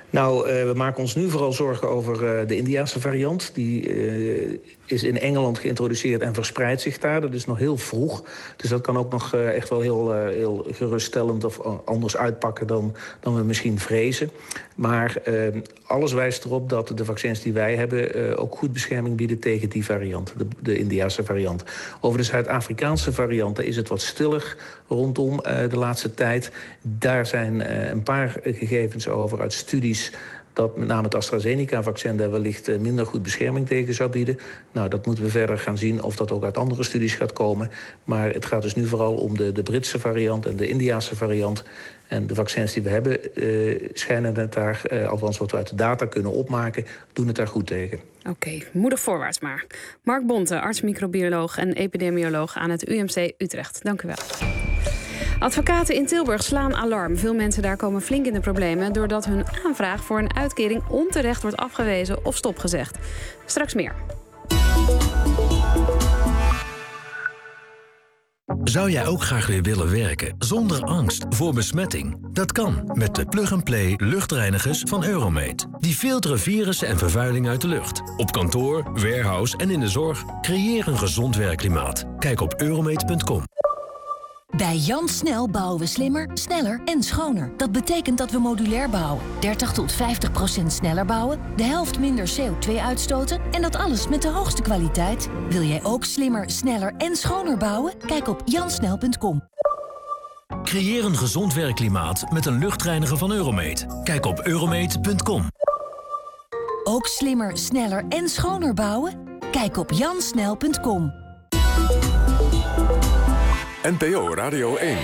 Nou, we maken ons nu vooral zorgen over de Indiase variant. Die is in Engeland geïntroduceerd en verspreidt zich daar. Dat is nog heel vroeg. Dus dat kan ook nog echt wel heel geruststellend of anders uitpakken dan we misschien vrezen. Maar alles wijst erop dat de vaccins die wij hebben ook goed bescherming bieden tegen die variant, de Indiase variant. Over de Zuid-Afrikaanse variant, daar is het wat stiller rondom de laatste tijd. Daar zijn een paar gegevens over uit studies dat met name het AstraZeneca-vaccin daar wellicht minder goed bescherming tegen zou bieden. Nou, dat moeten we verder gaan zien of dat ook uit andere studies gaat komen. Maar het gaat dus nu vooral om de Britse variant en de Indiase variant. En de vaccins die we hebben schijnen het daar, althans wat we uit de data kunnen opmaken, doen het daar goed tegen. Oké, moedig voorwaarts maar. Mark Bonte, arts-microbioloog en epidemioloog aan het UMC Utrecht. Dank u wel. Advocaten in Tilburg slaan alarm. Veel mensen daar komen flink in de problemen doordat hun aanvraag voor een uitkering onterecht wordt afgewezen of stopgezegd. Straks meer. Zou jij ook graag weer willen werken zonder angst voor besmetting? Dat kan met de plug-and-play luchtreinigers van Euromate. Die filteren virussen en vervuiling uit de lucht. Op kantoor, warehouse en in de zorg. Creëer een gezond werkklimaat. Kijk op euromate.com. Bij Jan Snel bouwen we slimmer, sneller en schoner. Dat betekent dat we modulair bouwen. 30 tot 50% sneller bouwen, de helft minder CO2 uitstoten en dat alles met de hoogste kwaliteit. Wil jij ook slimmer, sneller en schoner bouwen? Kijk op jansnel.com. Creëer een gezond werkklimaat met een luchtreiniger van Euromate. Kijk op euromate.com. Ook slimmer, sneller en schoner bouwen? Kijk op jansnel.com. NPO Radio 1.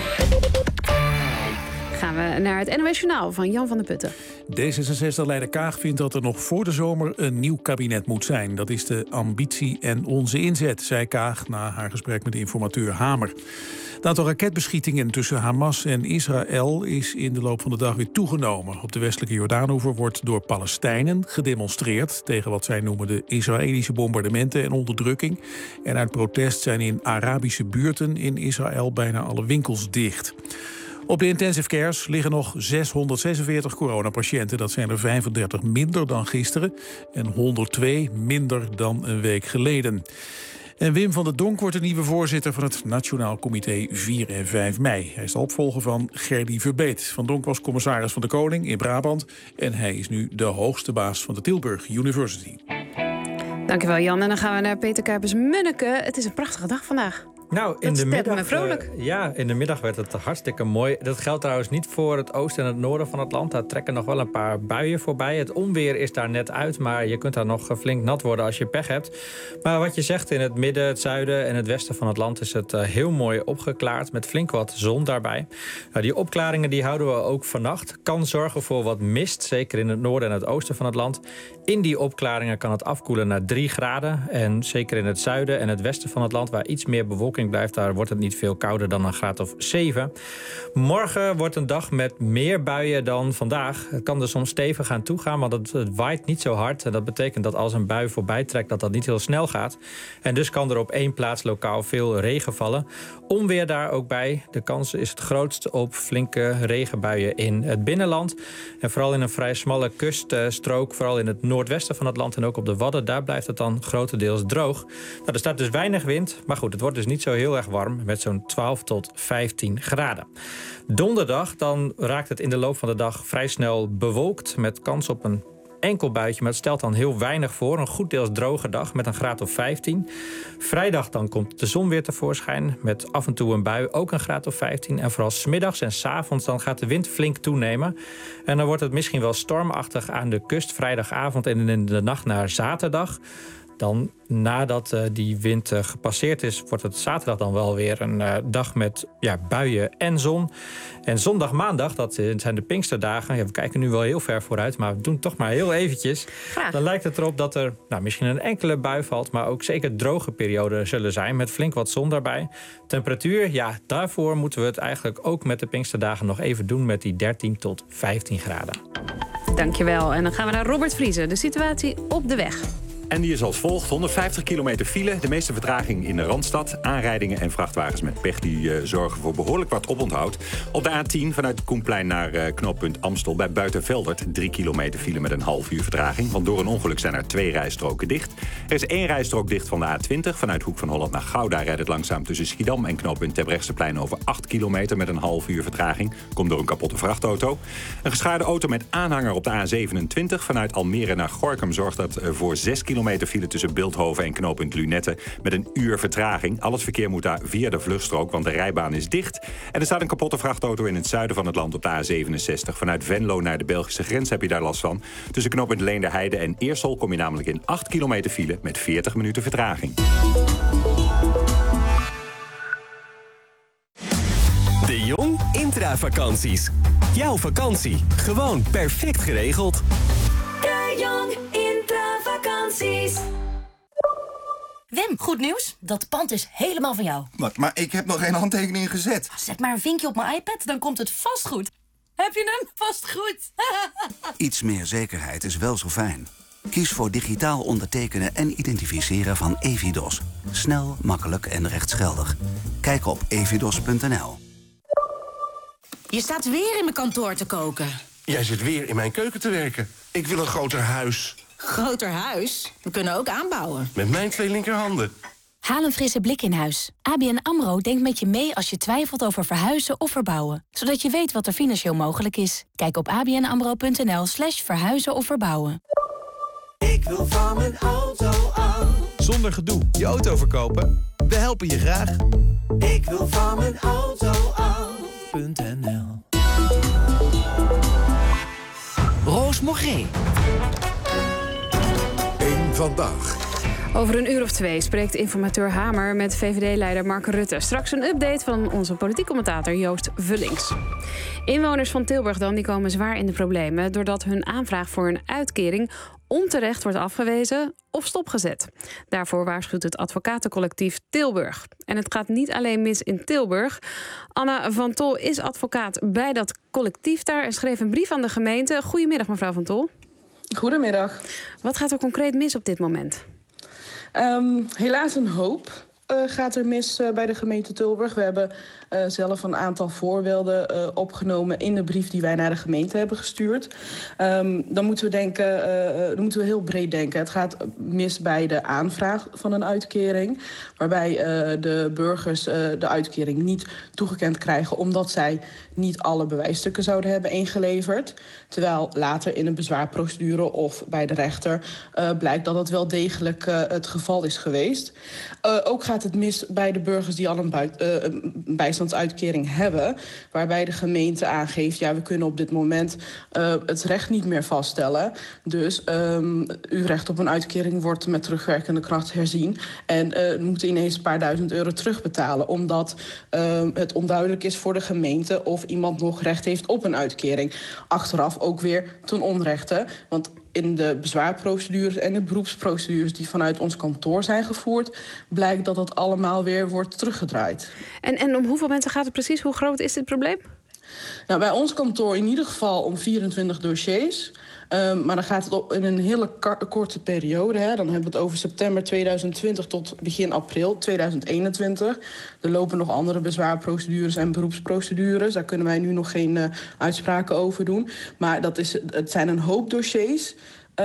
Gaan we naar het NOS Journaal van Jan van der Putten. D66-leider Kaag vindt dat er nog voor de zomer een nieuw kabinet moet zijn. Dat is de ambitie en onze inzet, zei Kaag na haar gesprek met informateur Hamer. Het aantal raketbeschietingen tussen Hamas en Israël is in de loop van de dag weer toegenomen. Op de westelijke Jordaanoever wordt door Palestijnen gedemonstreerd tegen wat zij noemen de Israëlische bombardementen en onderdrukking. En uit protest zijn in Arabische buurten in Israël bijna alle winkels dicht. Op de intensive cares liggen nog 646 coronapatiënten. Dat zijn er 35 minder dan gisteren en 102 minder dan een week geleden. En Wim van der Donk wordt de nieuwe voorzitter van het Nationaal Comité 4 en 5 mei. Hij is de opvolger van Gerdy Verbeet. Van Donk was commissaris van de Koning in Brabant en hij is nu de hoogste baas van de Tilburg University. Dankjewel Jan. En dan gaan we naar Peter Kuipers-Munneke. Het is een prachtige dag vandaag. Nou, in de middag, vrolijk. in de middag werd het hartstikke mooi. Dat geldt trouwens niet voor het oosten en het noorden van het land. Daar trekken nog wel een paar buien voorbij. Het onweer is daar net uit, maar je kunt daar nog flink nat worden als je pech hebt. Maar wat je zegt, in het midden, het zuiden en het westen van het land is het heel mooi opgeklaard met flink wat zon daarbij. Nou, die opklaringen die houden we ook vannacht. Kan zorgen voor wat mist, zeker in het noorden en het oosten van het land. In die opklaringen kan het afkoelen naar 3 graden. En zeker in het zuiden en het westen van het land, waar iets meer bewolking blijft, daar wordt het niet veel kouder dan een graad of 7. Morgen wordt een dag met meer buien dan vandaag. Het kan er soms stevig aan toegaan, want het waait niet zo hard. En dat betekent dat als een bui voorbij trekt, dat niet heel snel gaat. En dus kan er op 1 plaats lokaal veel regen vallen. Onweer daar ook bij. De kans is het grootst op flinke regenbuien in het binnenland. En vooral in een vrij smalle kuststrook, vooral in het noordwesten van het land en ook op de Wadden, daar blijft het dan grotendeels droog. Nou, er staat dus weinig wind, maar goed, het wordt dus niet zo heel erg warm met zo'n 12 tot 15 graden. Donderdag, dan raakt het in de loop van de dag vrij snel bewolkt met kans op een enkel buitje, maar het stelt dan heel weinig voor. Een goed deels droge dag met een graad of 15. Vrijdag dan komt de zon weer tevoorschijn met af en toe een bui, ook een graad of 15. En vooral 's middags en 's avonds dan gaat de wind flink toenemen. En dan wordt het misschien wel stormachtig aan de kust vrijdagavond en in de nacht naar zaterdag. Dan nadat die wind gepasseerd is, wordt het zaterdag dan wel weer een dag met buien en zon. En zondag, maandag, dat zijn de Pinksterdagen. Ja, we kijken nu wel heel ver vooruit, maar we doen het toch maar heel eventjes. Graag. Dan lijkt het erop dat er misschien een enkele bui valt, maar ook zeker droge perioden zullen zijn met flink wat zon daarbij. Temperatuur, daarvoor moeten we het eigenlijk ook met de Pinksterdagen nog even doen met die 13 tot 15 graden. Dankjewel. En dan gaan we naar Robert Vriezen. De situatie op de weg. En die is als volgt. 150 kilometer file. De meeste vertraging in de Randstad. Aanrijdingen en vrachtwagens met pech die zorgen voor behoorlijk wat oponthoud. Op de A10 vanuit het Koenplein naar knooppunt Amstel bij Buitenveldert. 3 kilometer file met een half uur vertraging. Want door een ongeluk zijn er 2 rijstroken dicht. Er is 1 rijstrook dicht van de A20. Vanuit Hoek van Holland naar Gouda rijdt het langzaam tussen Schiedam en knooppunt Terbrechtseplein over 8 kilometer met een half uur vertraging. Komt door een kapotte vrachtauto. Een geschaarde auto met aanhanger op de A27 vanuit Almere naar Gorinchem zorgt dat voor 6 kilometer file tussen Bilthoven en knooppunt Lunette met een uur vertraging. Al het verkeer moet daar via de vluchtstrook, want de rijbaan is dicht. En er staat een kapotte vrachtauto in het zuiden van het land op de A67. Vanuit Venlo naar de Belgische grens heb je daar last van. Tussen knooppunt Leenderheide en Eersel kom je namelijk in 8 kilometer file met 40 minuten vertraging. De Jong Intravakanties. Jouw vakantie, gewoon perfect geregeld. De Jong Intravakanties. Wim, goed nieuws. Dat pand is helemaal van jou. Wat? Maar ik heb nog geen handtekening gezet. Zet maar een vinkje op mijn iPad, dan komt het vast goed. Heb je hem? Vast goed. Iets meer zekerheid is wel zo fijn. Kies voor digitaal ondertekenen en identificeren van Evidos. Snel, makkelijk en rechtsgeldig. Kijk op evidos.nl. Je staat weer in mijn kantoor te koken. Jij zit weer in mijn keuken te werken. Ik wil een groter huis. Groter huis? We kunnen ook aanbouwen. Met mijn 2 linkerhanden. Haal een frisse blik in huis. ABN AMRO denkt met je mee als je twijfelt over verhuizen of verbouwen. Zodat je weet wat er financieel mogelijk is. Kijk op abnamro.nl/verhuizen of verbouwen. Ik wil van mijn auto af. Zonder gedoe je auto verkopen? We helpen je graag. Ik wil van mijn auto af.nl. Roos Mogré. Eén vandaag. Over een uur of 2 spreekt informateur Hamer met VVD-leider Mark Rutte. Straks een update van onze politiek commentator Joost Vullings. Inwoners van Tilburg dan, die komen zwaar in de problemen doordat hun aanvraag voor een uitkering onterecht wordt afgewezen of stopgezet. Daarvoor waarschuwt het advocatencollectief Tilburg. En het gaat niet alleen mis in Tilburg. Anna van Tol is advocaat bij dat collectief daar en schreef een brief aan de gemeente. Goedemiddag, mevrouw van Tol. Goedemiddag. Wat gaat er concreet mis op dit moment? Helaas een hoop gaat er mis bij de gemeente Tilburg. We hebben zelf een aantal voorbeelden opgenomen in de brief die wij naar de gemeente hebben gestuurd. Dan moeten we heel breed denken. Het gaat mis bij de aanvraag van een uitkering, waarbij de burgers de uitkering niet toegekend krijgen omdat zij niet alle bewijsstukken zouden hebben ingeleverd. Terwijl later in een bezwaarprocedure of bij de rechter blijkt dat het wel degelijk het geval is geweest. Ook gaat het mis bij de burgers die al een bijstandsuitkering hebben, waarbij de gemeente aangeeft, ja, we kunnen op dit moment het recht niet meer vaststellen. Dus uw recht op een uitkering wordt met terugwerkende kracht herzien en moet ineens een paar duizend euro terugbetalen, omdat het onduidelijk is voor de gemeente of iemand nog recht heeft op een uitkering. Achteraf ook weer ten onrechte, want in de bezwaarprocedures en de beroepsprocedures die vanuit ons kantoor zijn gevoerd, blijkt dat dat allemaal weer wordt teruggedraaid. En om hoeveel mensen gaat het precies? Hoe groot is dit probleem? Nou, bij ons kantoor in ieder geval om 24 dossiers. Maar dan gaat het in een hele korte periode. Hè. Dan hebben we het over september 2020 tot begin april 2021. Er lopen nog andere bezwaarprocedures en beroepsprocedures. Daar kunnen wij nu nog geen uitspraken over doen. Maar het zijn een hoop dossiers.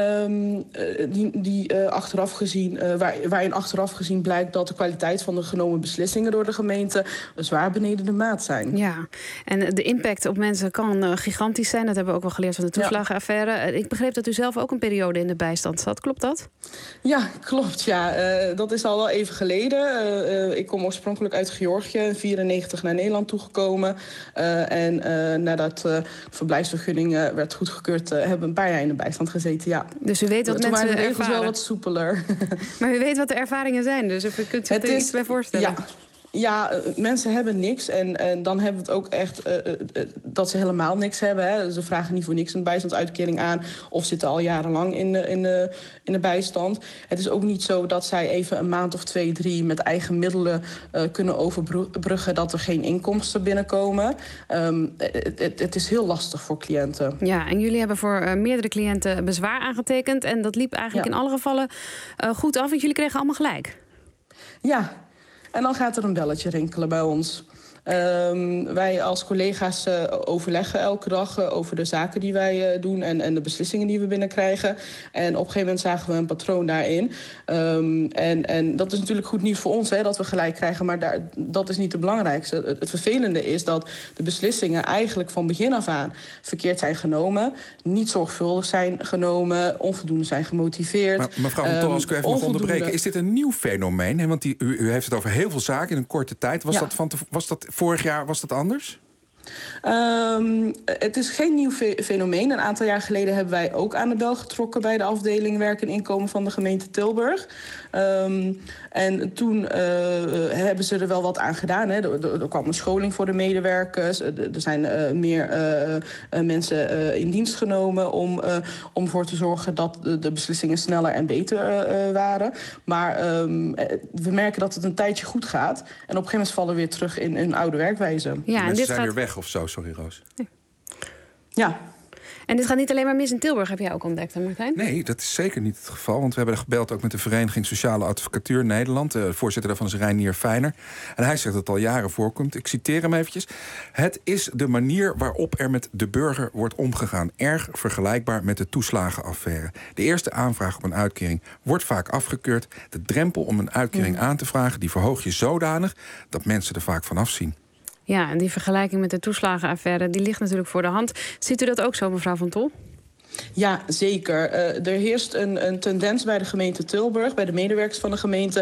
Waarin achteraf gezien blijkt dat de kwaliteit van de genomen beslissingen door de gemeente zwaar beneden de maat zijn. Ja, en de impact op mensen kan gigantisch zijn. Dat hebben we ook wel geleerd van de toeslagenaffaire. Ja. Ik begreep dat u zelf ook een periode in de bijstand zat. Klopt dat? Ja, klopt. Ja. Dat is al wel even geleden. Ik kom oorspronkelijk uit Georgië, in 1994 naar Nederland toegekomen. Nadat verblijfsvergunning werd goedgekeurd, hebben we een paar jaar in de bijstand gezeten. Ja. Dus u weet wat mensen ervaren. ervaren. Wel wat soepeler. Maar u weet wat de ervaringen zijn, dus u kunt zich er iets bij voorstellen. Ja. Ja, mensen hebben niks. En dan hebben we het ook echt dat ze helemaal niks hebben. Hè. Ze vragen niet voor niks een bijstandsuitkering aan. Of zitten al jarenlang in de bijstand. Het is ook niet zo dat zij even een maand of 2, 3... met eigen middelen kunnen overbruggen dat er geen inkomsten binnenkomen. Het is heel lastig voor cliënten. Ja, en jullie hebben voor meerdere cliënten bezwaar aangetekend. En dat liep eigenlijk in alle gevallen goed af. Want jullie kregen allemaal gelijk. Ja. En dan gaat er een belletje rinkelen bij ons. Wij als collega's overleggen elke dag over de zaken die wij doen... en de beslissingen die we binnenkrijgen. En op een gegeven moment zagen we een patroon daarin. En dat is natuurlijk goed nieuws voor ons, hè, dat we gelijk krijgen. Maar dat is niet het belangrijkste. Het vervelende is dat de beslissingen eigenlijk van begin af aan... verkeerd zijn genomen, niet zorgvuldig zijn genomen... onvoldoende zijn gemotiveerd. Maar mevrouw Van Tol, als ik u even mag onderbreken... is dit een nieuw fenomeen? Hè? Want u heeft het over heel veel zaken in een korte tijd. Was dat vorig jaar was dat anders? Het is geen nieuw fenomeen. Een aantal jaar geleden hebben wij ook aan de bel getrokken... bij de afdeling Werk en Inkomen van de gemeente Tilburg. En toen hebben ze er wel wat aan gedaan. Hè. Er kwam een scholing voor de medewerkers. Er zijn meer mensen in dienst genomen... om ervoor te zorgen dat de beslissingen sneller en beter waren. Maar we merken dat het een tijdje goed gaat. En op een gegeven moment vallen we weer terug in oude werkwijze. Ja, mensen zijn weer weg of zo, sorry Roos. Ja. En dit gaat niet alleen maar mis in Tilburg, heb jij ook ontdekt, hè Martijn? Nee, dat is zeker niet het geval. Want we hebben gebeld ook met de Vereniging Sociale Advocatuur Nederland. De voorzitter daarvan is Reinier Feiner. En hij zegt dat het al jaren voorkomt. Ik citeer hem eventjes. Het is de manier waarop er met de burger wordt omgegaan. Erg vergelijkbaar met de toeslagenaffaire. De eerste aanvraag op een uitkering wordt vaak afgekeurd. De drempel om een uitkering aan te vragen... die verhoog je zodanig dat mensen er vaak van afzien. Ja, en die vergelijking met de toeslagenaffaire... die ligt natuurlijk voor de hand. Ziet u dat ook zo, mevrouw Van Tol? Ja, zeker. Er heerst een tendens bij de gemeente Tilburg... bij de medewerkers van de gemeente...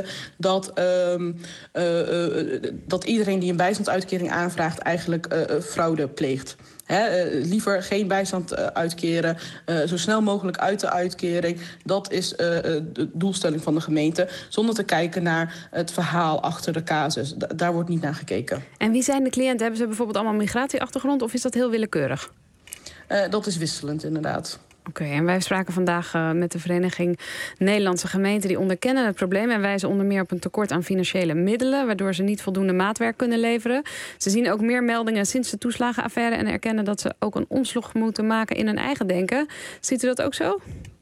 dat iedereen die een bijstandsuitkering aanvraagt... eigenlijk fraude pleegt. Liever geen bijstand uitkeren, zo snel mogelijk uit de uitkering. Dat is de doelstelling van de gemeente. Zonder te kijken naar het verhaal achter de casus. Daar wordt niet naar gekeken. En wie zijn de cliënten? Hebben ze bijvoorbeeld allemaal migratieachtergrond of is dat heel willekeurig? Dat is wisselend, inderdaad. Oké, en wij spraken vandaag met de Vereniging Nederlandse Gemeenten... die onderkennen het probleem en wijzen onder meer op een tekort aan financiële middelen... waardoor ze niet voldoende maatwerk kunnen leveren. Ze zien ook meer meldingen sinds de toeslagenaffaire... en erkennen dat ze ook een omslag moeten maken in hun eigen denken. Ziet u dat ook zo?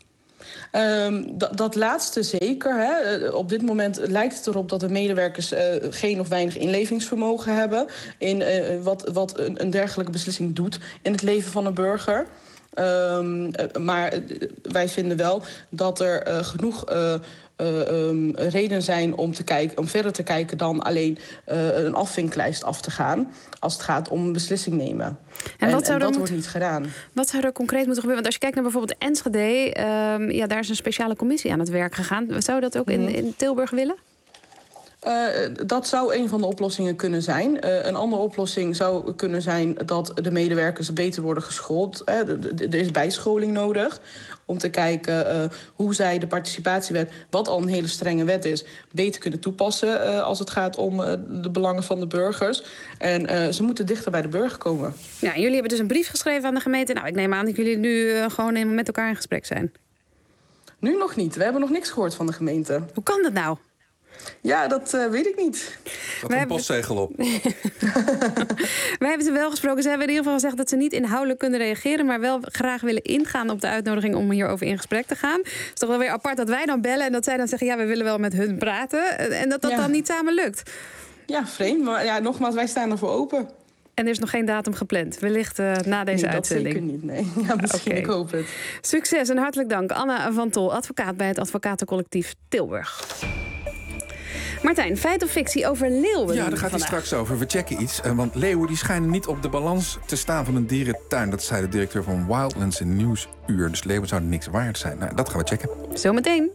Dat laatste zeker. Hè. Op dit moment lijkt het erop dat de medewerkers geen of weinig inlevingsvermogen hebben... in wat een dergelijke beslissing doet in het leven van een burger... Maar wij vinden wel dat er genoeg reden zijn om verder te kijken dan alleen een afvinklijst af te gaan als het gaat om een beslissing nemen. En dat wordt niet gedaan. Wat zou er concreet moeten gebeuren? Want als je kijkt naar bijvoorbeeld Enschede, daar is een speciale commissie aan het werk gegaan. Zou je dat ook in Tilburg willen? Dat zou een van de oplossingen kunnen zijn. Een andere oplossing zou kunnen zijn dat de medewerkers beter worden geschoold. Er is bijscholing nodig om te kijken hoe zij de participatiewet, wat al een hele strenge wet is, beter kunnen toepassen als het gaat om de belangen van de burgers. En ze moeten dichter bij de burger komen. Ja, jullie hebben dus een brief geschreven aan de gemeente. Nou, ik neem aan dat jullie nu gewoon helemaal met elkaar in gesprek zijn. Nu nog niet. We hebben nog niks gehoord van de gemeente. Hoe kan dat nou? Ja, dat weet ik niet. Zat een postzegel op. Wij hebben ze wel gesproken. Ze hebben in ieder geval gezegd dat ze niet inhoudelijk kunnen reageren... maar wel graag willen ingaan op de uitnodiging om hierover in gesprek te gaan. Het is toch wel weer apart dat wij dan bellen en dat zij dan zeggen... ja, we willen wel met hun praten en dat dan niet samen lukt. Ja, vreemd. Maar ja, nogmaals, wij staan ervoor open. En er is nog geen datum gepland. Wellicht na deze uitzending. Dat zeker niet, nee. Ja, misschien, ik hoop het. Succes en hartelijk dank. Anna van Tol, advocaat bij het advocatencollectief Tilburg. Martijn, feit of fictie over leeuwen? Ja, daar gaat hij straks over. We checken iets. Want leeuwen die schijnen niet op de balans te staan van een dierentuin. Dat zei de directeur van Wildlands in Nieuwsuur. Dus leeuwen zouden niks waard zijn. Nou, dat gaan we checken. Zometeen.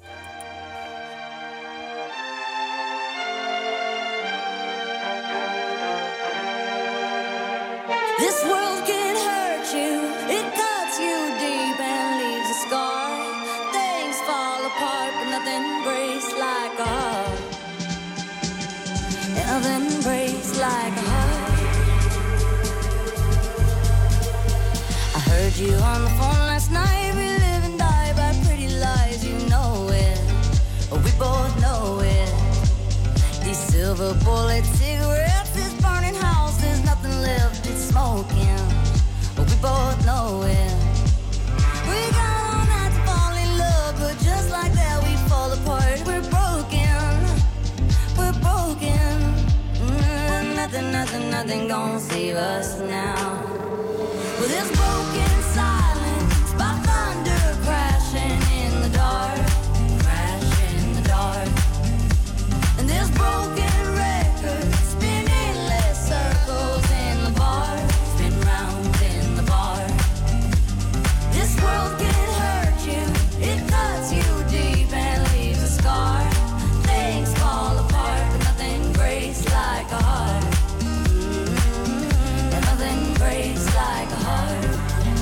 This world can hurt you, it cuts you deep and leaves a scar. Things fall apart, but nothing breaks like a heart. Nothing you on the phone last night. We live and die by pretty lies, you know it. We both know it. These silver bullet cigarettes, this burning house, there's nothing left, it's smoking. We both know it. We got all night to fall in love, but just like that we fall apart. We're broken, we're broken. Nothing gonna save us now. Well, this broken silence by thunder crashing in the dark, crashing in the dark. And this broken record spinning less circles in the bar, spin round in the bar. This world can hurt you, it cuts you deep and leaves a scar. Things fall apart, but nothing breaks like a heart. And nothing breaks like a heart.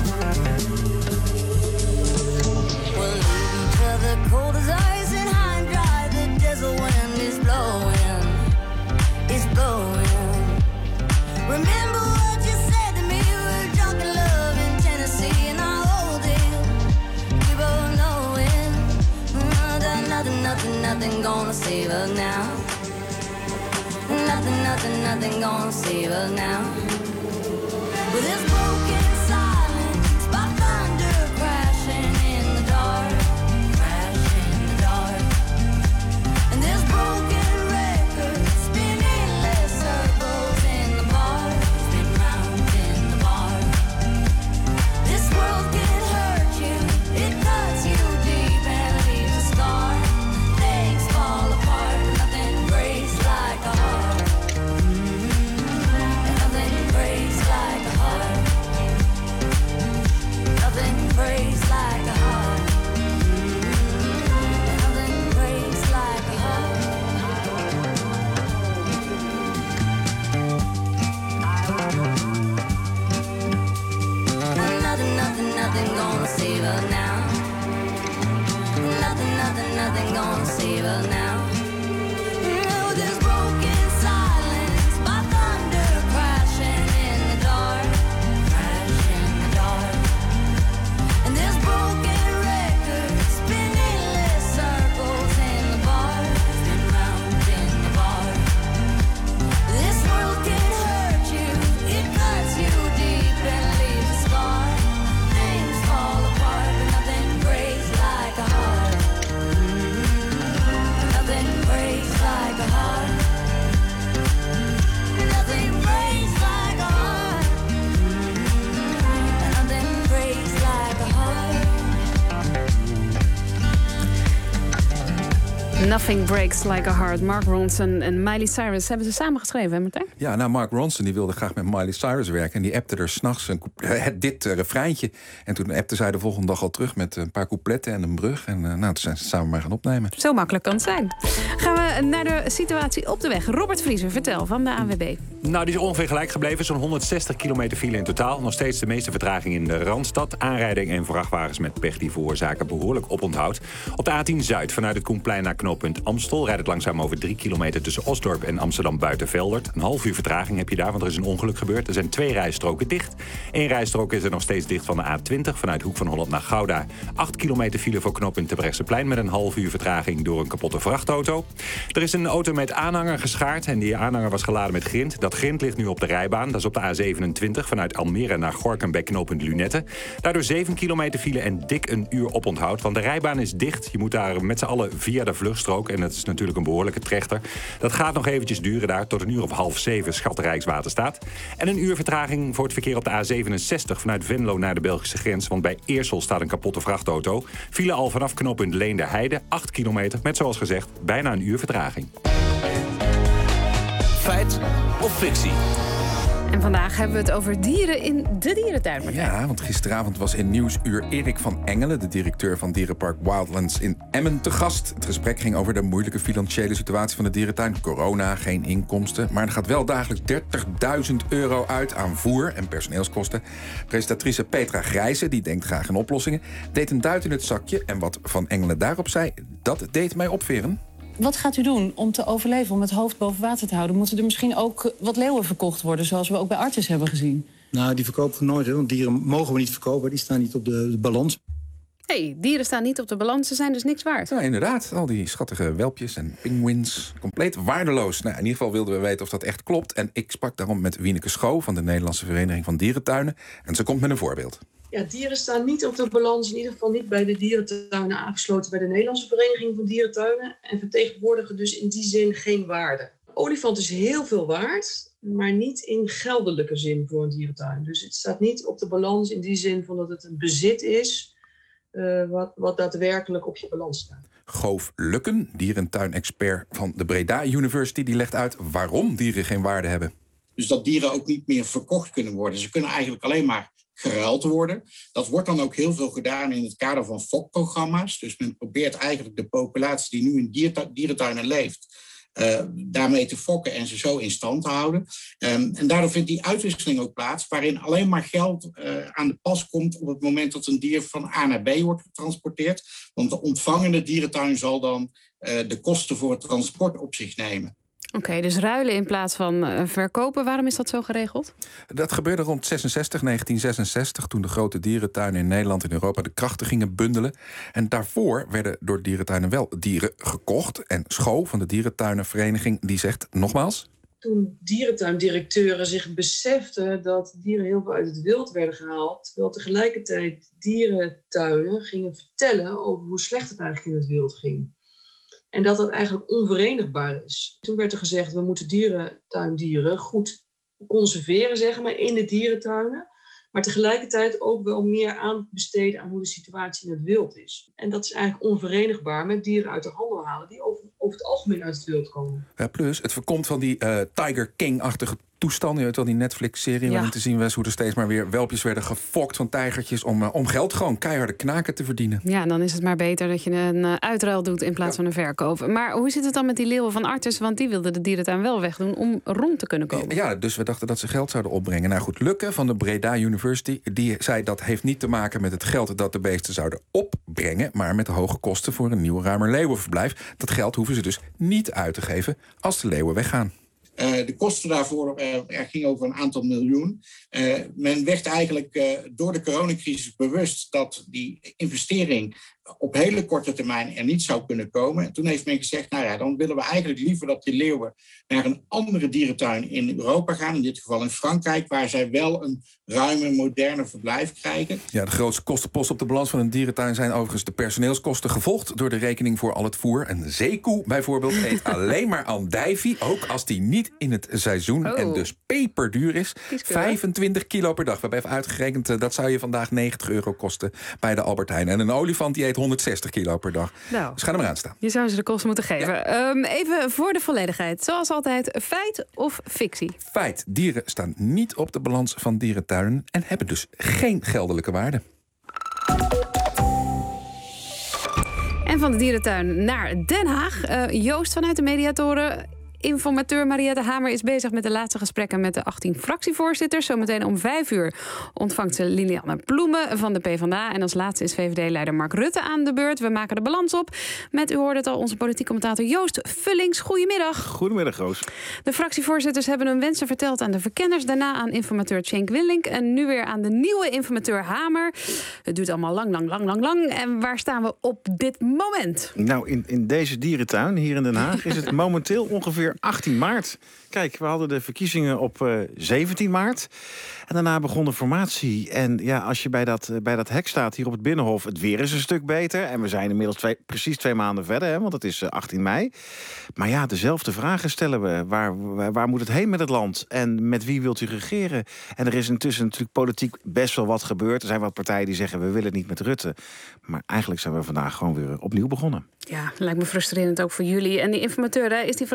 We'll leave each other cold as ice and high and dry. The desert wind is blowing, it's blowing. Remember what you said to me, we were drunk in love in Tennessee, and I hold it, we both know it. Nothing gonna save us now. Nothing gonna save us now. With this broken silence by thunder crashing in the dark, crashing in the dark. And this broken record spinning less circles in the bar, spin round in the bar. This world can hurt you, it cuts you deep and leaves a scar. Things fall apart, but nothing breaks like a heart. And nothing breaks like a heart. Nothing breaks like a heart. And nothing breaks like a heart. Nothing gonna save us now. Nothing gonna save us now. No, this broken silence by thunder crashing in the dark, crashing in the dark. And this broken record spinning less circles in the bar, spin round in the bar. This world can hurt you, it cuts you deep and leaves a scar. Things fall apart, but nothing breaks like a heart. Nothing breaks like a heart. Nothing breaks like a heart. Nothing breaks like a heart. Nothing Breaks Like a Heart. Mark Ronson en Miley Cyrus hebben ze samen geschreven, hè Martijn? Ja, nou, Mark Ronson die wilde graag met Miley Cyrus werken. En die appte er s'nachts dit refreintje. En toen appte zij de volgende dag al terug met een paar coupletten en een brug. En toen zijn ze samen maar gaan opnemen. Zo makkelijk kan het zijn. Gaan we naar de situatie op de weg. Robert Vriezer, vertel, van de ANWB. Nou, die is ongeveer gelijk gebleven. Zo'n 160 kilometer file in totaal. Nog steeds de meeste vertraging in de Randstad. Aanrijding en vrachtwagens met pech die veroorzaken behoorlijk oponthoud. Op de A10 Zuid vanuit het Koenplein naar knooppunt Amstel rijdt het langzaam over 3 kilometer tussen Osdorp en Amsterdam Buitenveldert. Een half uur vertraging heb je daar, want er is een ongeluk gebeurd. Er zijn 2 rijstroken dicht. 1 rijstrook is er nog steeds dicht van de A20 vanuit Hoek van Holland naar Gouda. 8 kilometer file voor knooppunt Terbrechtseplein met een half uur vertraging door een kapotte vrachtauto. Er is een auto met aanhanger geschaard en die aanhanger was geladen met grind. Dat grind ligt nu op de rijbaan. Dat is op de A27 vanuit Almere naar Gorinchem bij knooppunt Lunette. Daardoor 7 kilometer file en dik een uur oponthoud, want de rijbaan is dicht. Je moet daar met z'n allen via de vluchtstrook en dat is natuurlijk een behoorlijke trechter. Dat gaat nog eventjes duren daar tot een uur of 6:30 schat Rijkswaterstaat. En een uur vertraging voor het verkeer op de A67 vanuit Venlo naar de Belgische grens, want bij Eersel staat een kapotte vrachtauto. File al vanaf knooppunt Leende-Heide, 8 kilometer met zoals gezegd bijna een uur vertraging. Feit of fictie? En vandaag hebben we het over dieren in de dierentuin. Ja, want gisteravond was in Nieuwsuur Erik van Engelen, de directeur van dierenpark Wildlands in Emmen, te gast. Het gesprek ging over de moeilijke financiële situatie van de dierentuin. Corona, geen inkomsten, maar er gaat wel dagelijks €30.000 uit aan voer en personeelskosten. Presentatrice Petra Grijze, die denkt graag in oplossingen, deed een duit in het zakje. En wat Van Engelen daarop zei, dat deed mij opveren. Wat gaat u doen om te overleven, om het hoofd boven water te houden? Moeten er misschien ook wat leeuwen verkocht worden, zoals we ook bij Artis hebben gezien? Nou, die verkopen we nooit, hè, want dieren mogen we niet verkopen. Die staan niet op de balans. Dieren staan niet op de balans, ze zijn dus niks waard. Ja, inderdaad. Al die schattige welpjes en pinguïns. Compleet waardeloos. Nou, in ieder geval wilden we weten of dat echt klopt. En ik sprak daarom met Wieneke Schoo van de Nederlandse Vereniging van Dierentuinen. En ze komt met een voorbeeld. Ja, dieren staan niet op de balans, in ieder geval niet bij de dierentuinen aangesloten bij de Nederlandse Vereniging van Dierentuinen. En vertegenwoordigen dus in die zin geen waarde. Olifant is heel veel waard, maar niet in geldelijke zin voor een dierentuin. Dus het staat niet op de balans in die zin van dat het een bezit is wat daadwerkelijk op je balans staat. Goof Lukken, dierentuinexpert van de Breda University, die legt uit waarom dieren geen waarde hebben. Dus dat dieren ook niet meer verkocht kunnen worden. Ze kunnen eigenlijk alleen maar geruild worden. Dat wordt dan ook heel veel gedaan in het kader van fokprogramma's. Dus men probeert eigenlijk de populatie die nu in dierentuinen leeft daarmee te fokken en ze zo in stand te houden. En daardoor vindt die uitwisseling ook plaats, waarin alleen maar geld aan de pas komt op het moment dat een dier van A naar B wordt getransporteerd. Want de ontvangende dierentuin zal dan de kosten voor het transport op zich nemen. Oké, dus ruilen in plaats van verkopen. Waarom is dat zo geregeld? Dat gebeurde rond 1966, toen de grote dierentuinen in Nederland en Europa de krachten gingen bundelen. En daarvoor werden door dierentuinen wel dieren gekocht. En Schoo van de Dierentuinenvereniging die zegt nogmaals: Toen dierentuindirecteuren zich beseften dat dieren heel veel uit het wild werden gehaald, terwijl tegelijkertijd dierentuinen gingen vertellen over hoe slecht het eigenlijk in het wild ging. En dat dat eigenlijk onverenigbaar is. Toen werd er gezegd, we moeten dierentuindieren goed conserveren, zeg maar, in de dierentuinen. Maar tegelijkertijd ook wel meer aanbesteden aan hoe de situatie in het wild is. En dat is eigenlijk onverenigbaar met dieren uit de handel halen die over het algemeen uit het wild komen. Ja, plus, het voorkomt van die Tiger King-achtige toestand. Je weet wel, die Netflix-serie waarin te zien was hoe er steeds maar weer welpjes werden gefokt van tijgertjes om geld gewoon keiharde knaken te verdienen. Ja, dan is het maar beter dat je een uitruil doet in plaats van een verkoop. Maar hoe zit het dan met die leeuwen van Artis? Want die wilden de dierentuin wel wegdoen om rond te kunnen komen. Ja, dus we dachten dat ze geld zouden opbrengen. Nou goed, Lukke van de Breda University, die zei dat heeft niet te maken met het geld dat de beesten zouden opbrengen, maar met de hoge kosten voor een nieuw ruimer leeuwenverblijf. Dat geld hoeven ze dus niet uit te geven als de leeuwen weggaan. De kosten daarvoor ging over een aantal miljoen. Men werd eigenlijk door de coronacrisis bewust dat die investering op hele korte termijn er niet zou kunnen komen. En toen heeft men gezegd, nou ja, dan willen we eigenlijk liever dat die leeuwen naar een andere dierentuin in Europa gaan. In dit geval in Frankrijk, waar zij wel een ruime, moderne verblijf krijgen. Ja, de grootste kostenposten op de balans van een dierentuin zijn overigens de personeelskosten, gevolgd door de rekening voor al het voer. Een zeekoe bijvoorbeeld eet alleen maar andijvie, ook als die niet in het seizoen en dus peperduur is. 25 kilo per dag. We hebben even uitgerekend, dat zou je vandaag €90 kosten bij de Albert Heijn. En een olifant die eet 160 kilo per dag. Nou, dus ga er maar aan staan. Je zou ze de kosten moeten geven. Ja. Even voor de volledigheid. Zoals altijd, feit of fictie? Feit. Dieren staan niet op de balans van dierentuinen en hebben dus geen geldelijke waarde. En van de dierentuin naar Den Haag. Joost vanuit de Mediatoren. Informateur Mariette Hamer is bezig met de laatste gesprekken met de 18 fractievoorzitters. Zometeen om 5:00 ontvangt ze Lilianne Ploemen van de PvdA. En als laatste is VVD-leider Mark Rutte aan de beurt. We maken de balans op met, u hoorde het al, onze politiek commentator Joost Vullings. Goedemiddag. Goedemiddag, Roos. De fractievoorzitters hebben hun wensen verteld aan de verkenners. Daarna aan informateur Cenk Willink. En nu weer aan de nieuwe informateur Hamer. Het duurt allemaal lang. En waar staan we op dit moment? Nou, in deze dierentuin hier in Den Haag is het momenteel ongeveer 18 maart. Kijk, we hadden de verkiezingen op 17 maart. En daarna begon de formatie. En ja, als je bij dat hek staat hier op het Binnenhof, het weer is een stuk beter. En we zijn inmiddels precies 2 maanden verder, hè, want het is 18 mei. Maar ja, dezelfde vragen stellen we. Waar moet het heen met het land? En met wie wilt u regeren? En er is intussen natuurlijk politiek best wel wat gebeurd. Er zijn wat partijen die zeggen, we willen het niet met Rutte. Maar eigenlijk zijn we vandaag gewoon weer opnieuw begonnen. Ja, lijkt me frustrerend ook voor jullie. En die informateur, is die vooral bezig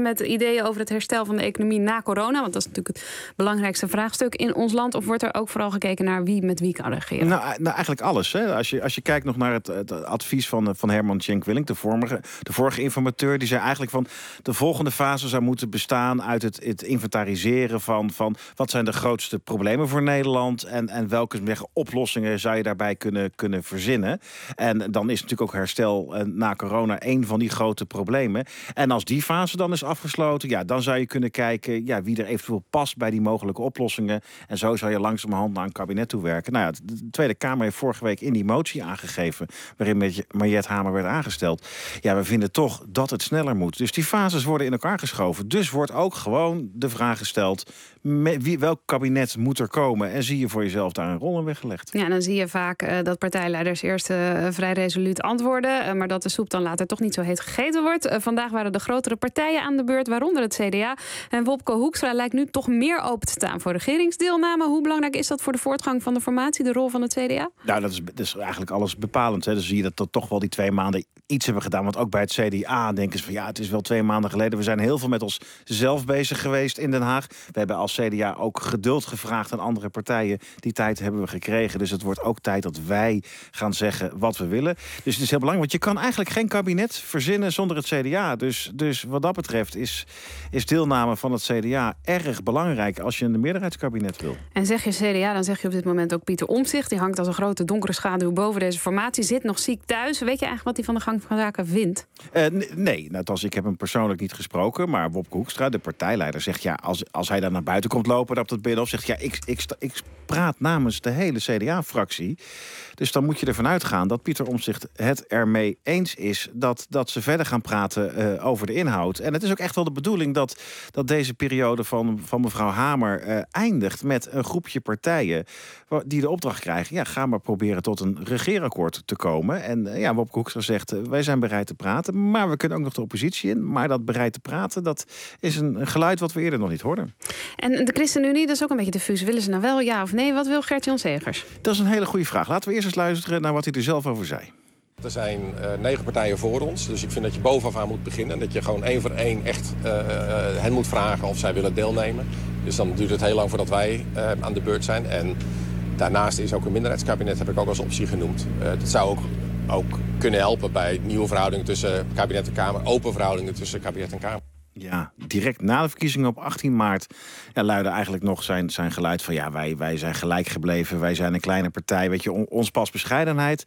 met ideeën over het herstel van de economie na corona? Want dat is natuurlijk het belangrijkste vraagstuk in ons land. Of wordt er ook vooral gekeken naar wie met wie kan regeren? Nou eigenlijk alles. Hè. Als je kijkt nog naar het advies van Herman Tjenk-Willink, de vorige informateur, die zei eigenlijk van de volgende fase zou moeten bestaan uit het inventariseren van wat zijn de grootste problemen voor Nederland en welke oplossingen zou je daarbij kunnen verzinnen. En dan is natuurlijk ook herstel na corona een van die grote problemen. En als die fase dan is afgesloten, dan zou je kunnen kijken wie er eventueel past bij die mogelijke oplossingen. En zo zou je langzamerhand naar een kabinet toe werken. Nou ja, de Tweede Kamer heeft vorige week in die motie aangegeven waarin Mariette Hamer werd aangesteld. Ja, we vinden toch dat het sneller moet. Dus die fases worden in elkaar geschoven. Dus wordt ook gewoon de vraag gesteld, welk kabinet moet er komen? En zie je voor jezelf daar een rol in weggelegd. Ja, dan zie je vaak dat partijleiders eerst vrij resoluut antwoorden, maar dat de soep dan later toch niet zo heet gegeten wordt. Vandaag waren de grotere partijen aan de beurt, waaronder het CDA. En Wopke Hoekstra lijkt nu toch meer open te staan voor regeringsdeelname. Hoe belangrijk is dat voor de voortgang van de formatie, de rol van het CDA? Nou, dat is eigenlijk alles bepalend. Hè. Dan zie je dat toch wel die 2 maanden iets hebben gedaan. Want ook bij het CDA denken ze van het is wel 2 maanden geleden. We zijn heel veel met onszelf bezig geweest in Den Haag. We hebben als CDA ook geduld gevraagd aan andere partijen. Die tijd hebben we gekregen. Dus het wordt ook tijd dat wij gaan zeggen wat we willen. Dus het is heel belangrijk. Want je kan eigenlijk geen kabinet verzinnen zonder het CDA. Dus wat dat betreft is deelname van het CDA erg belangrijk als je een meerderheidskabinet wil. En zeg je CDA, dan zeg je op dit moment ook Pieter Omtzigt. Die hangt als een grote donkere schaduw boven deze formatie. Zit nog ziek thuis. Weet je eigenlijk wat hij van de gang van zaken vindt? Nee, ik heb hem persoonlijk niet gesproken. Maar Wopke Hoekstra, de partijleider, zegt als hij daar naar buiten komt lopen op dat Binnenhof, zegt ik praat namens de hele CDA-fractie. Dus dan moet je ervan uitgaan dat Pieter Omtzigt het ermee eens is dat ze verder gaan praten over de inhoud. En het is ook echt wel de bedoeling dat deze periode van mevrouw Hamer eindigt met een groepje partijen die de opdracht krijgen, ga maar proberen tot een regeerakkoord te komen. En Wopke Hoekstra zegt, wij zijn bereid te praten, maar we kunnen ook nog de oppositie in. Maar dat bereid te praten, dat is een geluid wat we eerder nog niet hoorden. En de ChristenUnie, dat is ook een beetje diffuus. Willen ze nou wel ja of nee? Wat wil Gert-Jan Segers? Dat is een hele goede vraag. Laten we eerst eens luisteren naar wat hij er zelf over zei. Er zijn 9 partijen voor ons, dus ik vind dat je bovenaf aan moet beginnen. Dat je gewoon 1 voor 1 echt hen moet vragen of zij willen deelnemen. Dus dan duurt het heel lang voordat wij aan de beurt zijn. En daarnaast is ook een minderheidskabinet, heb ik ook als optie genoemd. Dat zou ook kunnen helpen bij nieuwe verhoudingen tussen kabinet en Kamer. Open verhoudingen tussen kabinet en Kamer. Ja, direct na de verkiezingen op 18 maart luidde eigenlijk nog zijn geluid van wij zijn gelijk gebleven. Wij zijn een kleine partij, weet je, ons past bescheidenheid.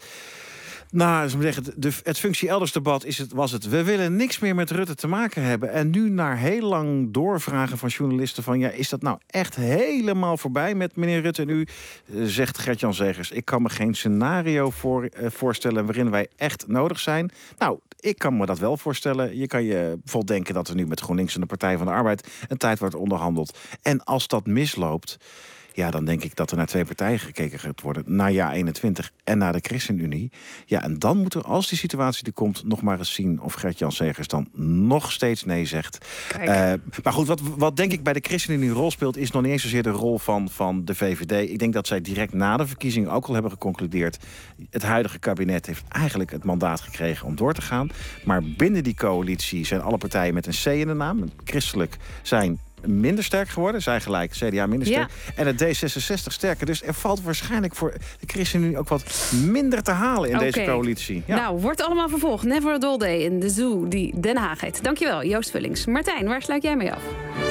Nou, het functie elders debat was het. We willen niks meer met Rutte te maken hebben. En nu naar heel lang doorvragen van journalisten van is dat nou echt helemaal voorbij met meneer Rutte? En u zegt Gert-Jan Segers, ik kan me geen scenario voorstellen waarin wij echt nodig zijn. Nou, ik kan me dat wel voorstellen. Je kan je bijvoorbeeld denken dat er nu met GroenLinks en de Partij van de Arbeid een tijd wordt onderhandeld. En als dat misloopt, dan denk ik dat er naar 2 partijen gekeken gaat worden. Naar JA21 en naar de ChristenUnie. Ja, en dan moet er, als die situatie er komt, nog maar eens zien of Gert-Jan Segers dan nog steeds nee zegt. Maar goed, wat denk ik bij de ChristenUnie rol speelt, is nog niet eens zozeer de rol van de VVD. Ik denk dat zij direct na de verkiezingen ook al hebben geconcludeerd. Het huidige kabinet heeft eigenlijk het mandaat gekregen om door te gaan. Maar binnen die coalitie zijn alle partijen met een C in de naam. Christelijk zijn minder sterk geworden. Zij gelijk, CDA minder sterk. En het D66 sterker. Dus er valt waarschijnlijk voor de ChristenUnie ook wat minder te halen in deze coalitie. Ja. Nou, wordt allemaal vervolgd. Never a dull day in de zoo die Den Haag heet. Dankjewel, Joost Vullings. Martijn, waar sluit jij mee af?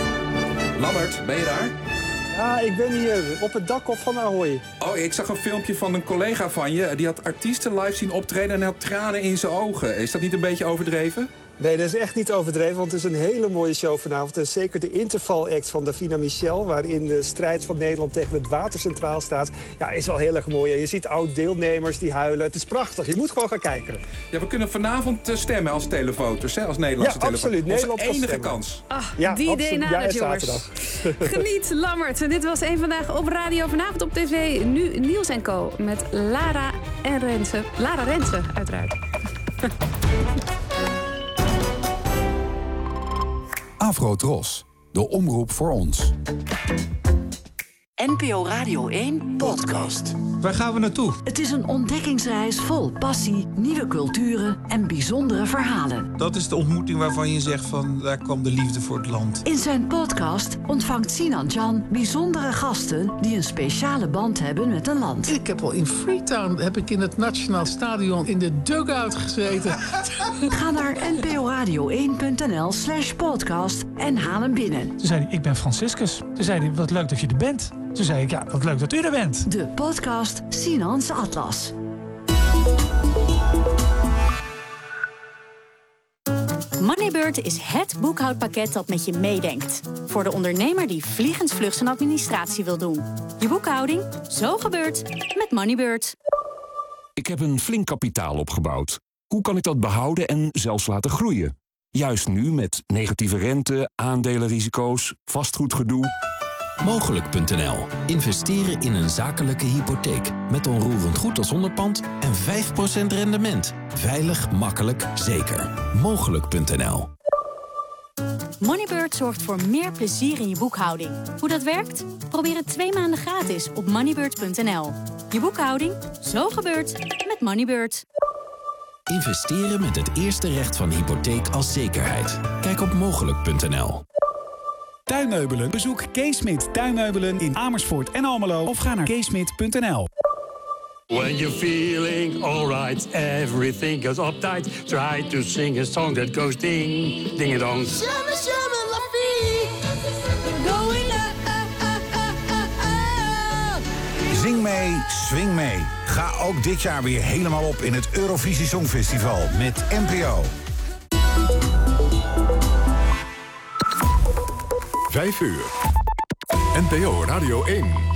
Lammert, ben je daar? Ja, ik ben hier op het dak op van Ahoy. Oh, ik zag een filmpje van een collega van je. Die had artiesten live zien optreden en had tranen in zijn ogen. Is dat niet een beetje overdreven? Nee, dat is echt niet overdreven, want het is een hele mooie show vanavond. Het is zeker de interval-act van Davina Michel, waarin de strijd van Nederland tegen het water centraal staat. Ja, is wel heel erg mooi. Je ziet oud-deelnemers die huilen. Het is prachtig. Je moet gewoon gaan kijken. Ja, we kunnen vanavond stemmen als televoters, hè? Als Nederlandse televoter. Absoluut. Nederland onze enige kans. Die idee na het, jongens. Geniet, Lammert. En dit was Eén Vandaag op radio. Vanavond op tv. Nu Niels & Co. met Lara en Renze. Lara Renze, uiteraard. Afro-Tros, de omroep voor ons. NPO Radio 1 podcast. Waar gaan we naartoe? Het is een ontdekkingsreis vol passie, nieuwe culturen en bijzondere verhalen. Dat is de ontmoeting waarvan je zegt van daar kwam de liefde voor het land. In zijn podcast ontvangt Sinan Can bijzondere gasten die een speciale band hebben met een land. Ik heb al in Freetown in het Nationaal Stadion in de dugout gezeten. Ga naar nporadio1.nl/podcast en haal hem binnen. Toen zei hij, ik ben Franciscus. Toen zei hij, wat leuk dat je er bent. Toen zei ik, ja, wat leuk dat u er bent. De podcast Sinans Atlas. Moneybird is het boekhoudpakket dat met je meedenkt. Voor de ondernemer die vliegensvlug zijn administratie wil doen. Je boekhouding, zo gebeurt met Moneybird. Ik heb een flink kapitaal opgebouwd. Hoe kan ik dat behouden en zelfs laten groeien? Juist nu met negatieve rente, aandelenrisico's, vastgoedgedoe. Mogelijk.nl. Investeren in een zakelijke hypotheek. Met onroerend goed als onderpand en 5% rendement. Veilig, makkelijk, zeker. Mogelijk.nl. Moneybird zorgt voor meer plezier in je boekhouding. Hoe dat werkt? Probeer het 2 maanden gratis op moneybird.nl. Je boekhouding, zo gebeurt met Moneybird. Investeren met het eerste recht van hypotheek als zekerheid. Kijk op Mogelijk.nl. Tuinmeubelen. Bezoek Kees Smit Tuinmeubelen in Amersfoort en Almelo of ga naar keesmit.nl. When you're feeling alright, everything goes uptight. Try to sing a song that goes ding, ding dong. Shimmy, shimmy, la vie. Going up. Zing mee, swing mee. Ga ook dit jaar weer helemaal op in het Eurovisie Songfestival met NPO. 5 uur. NPO Radio 1.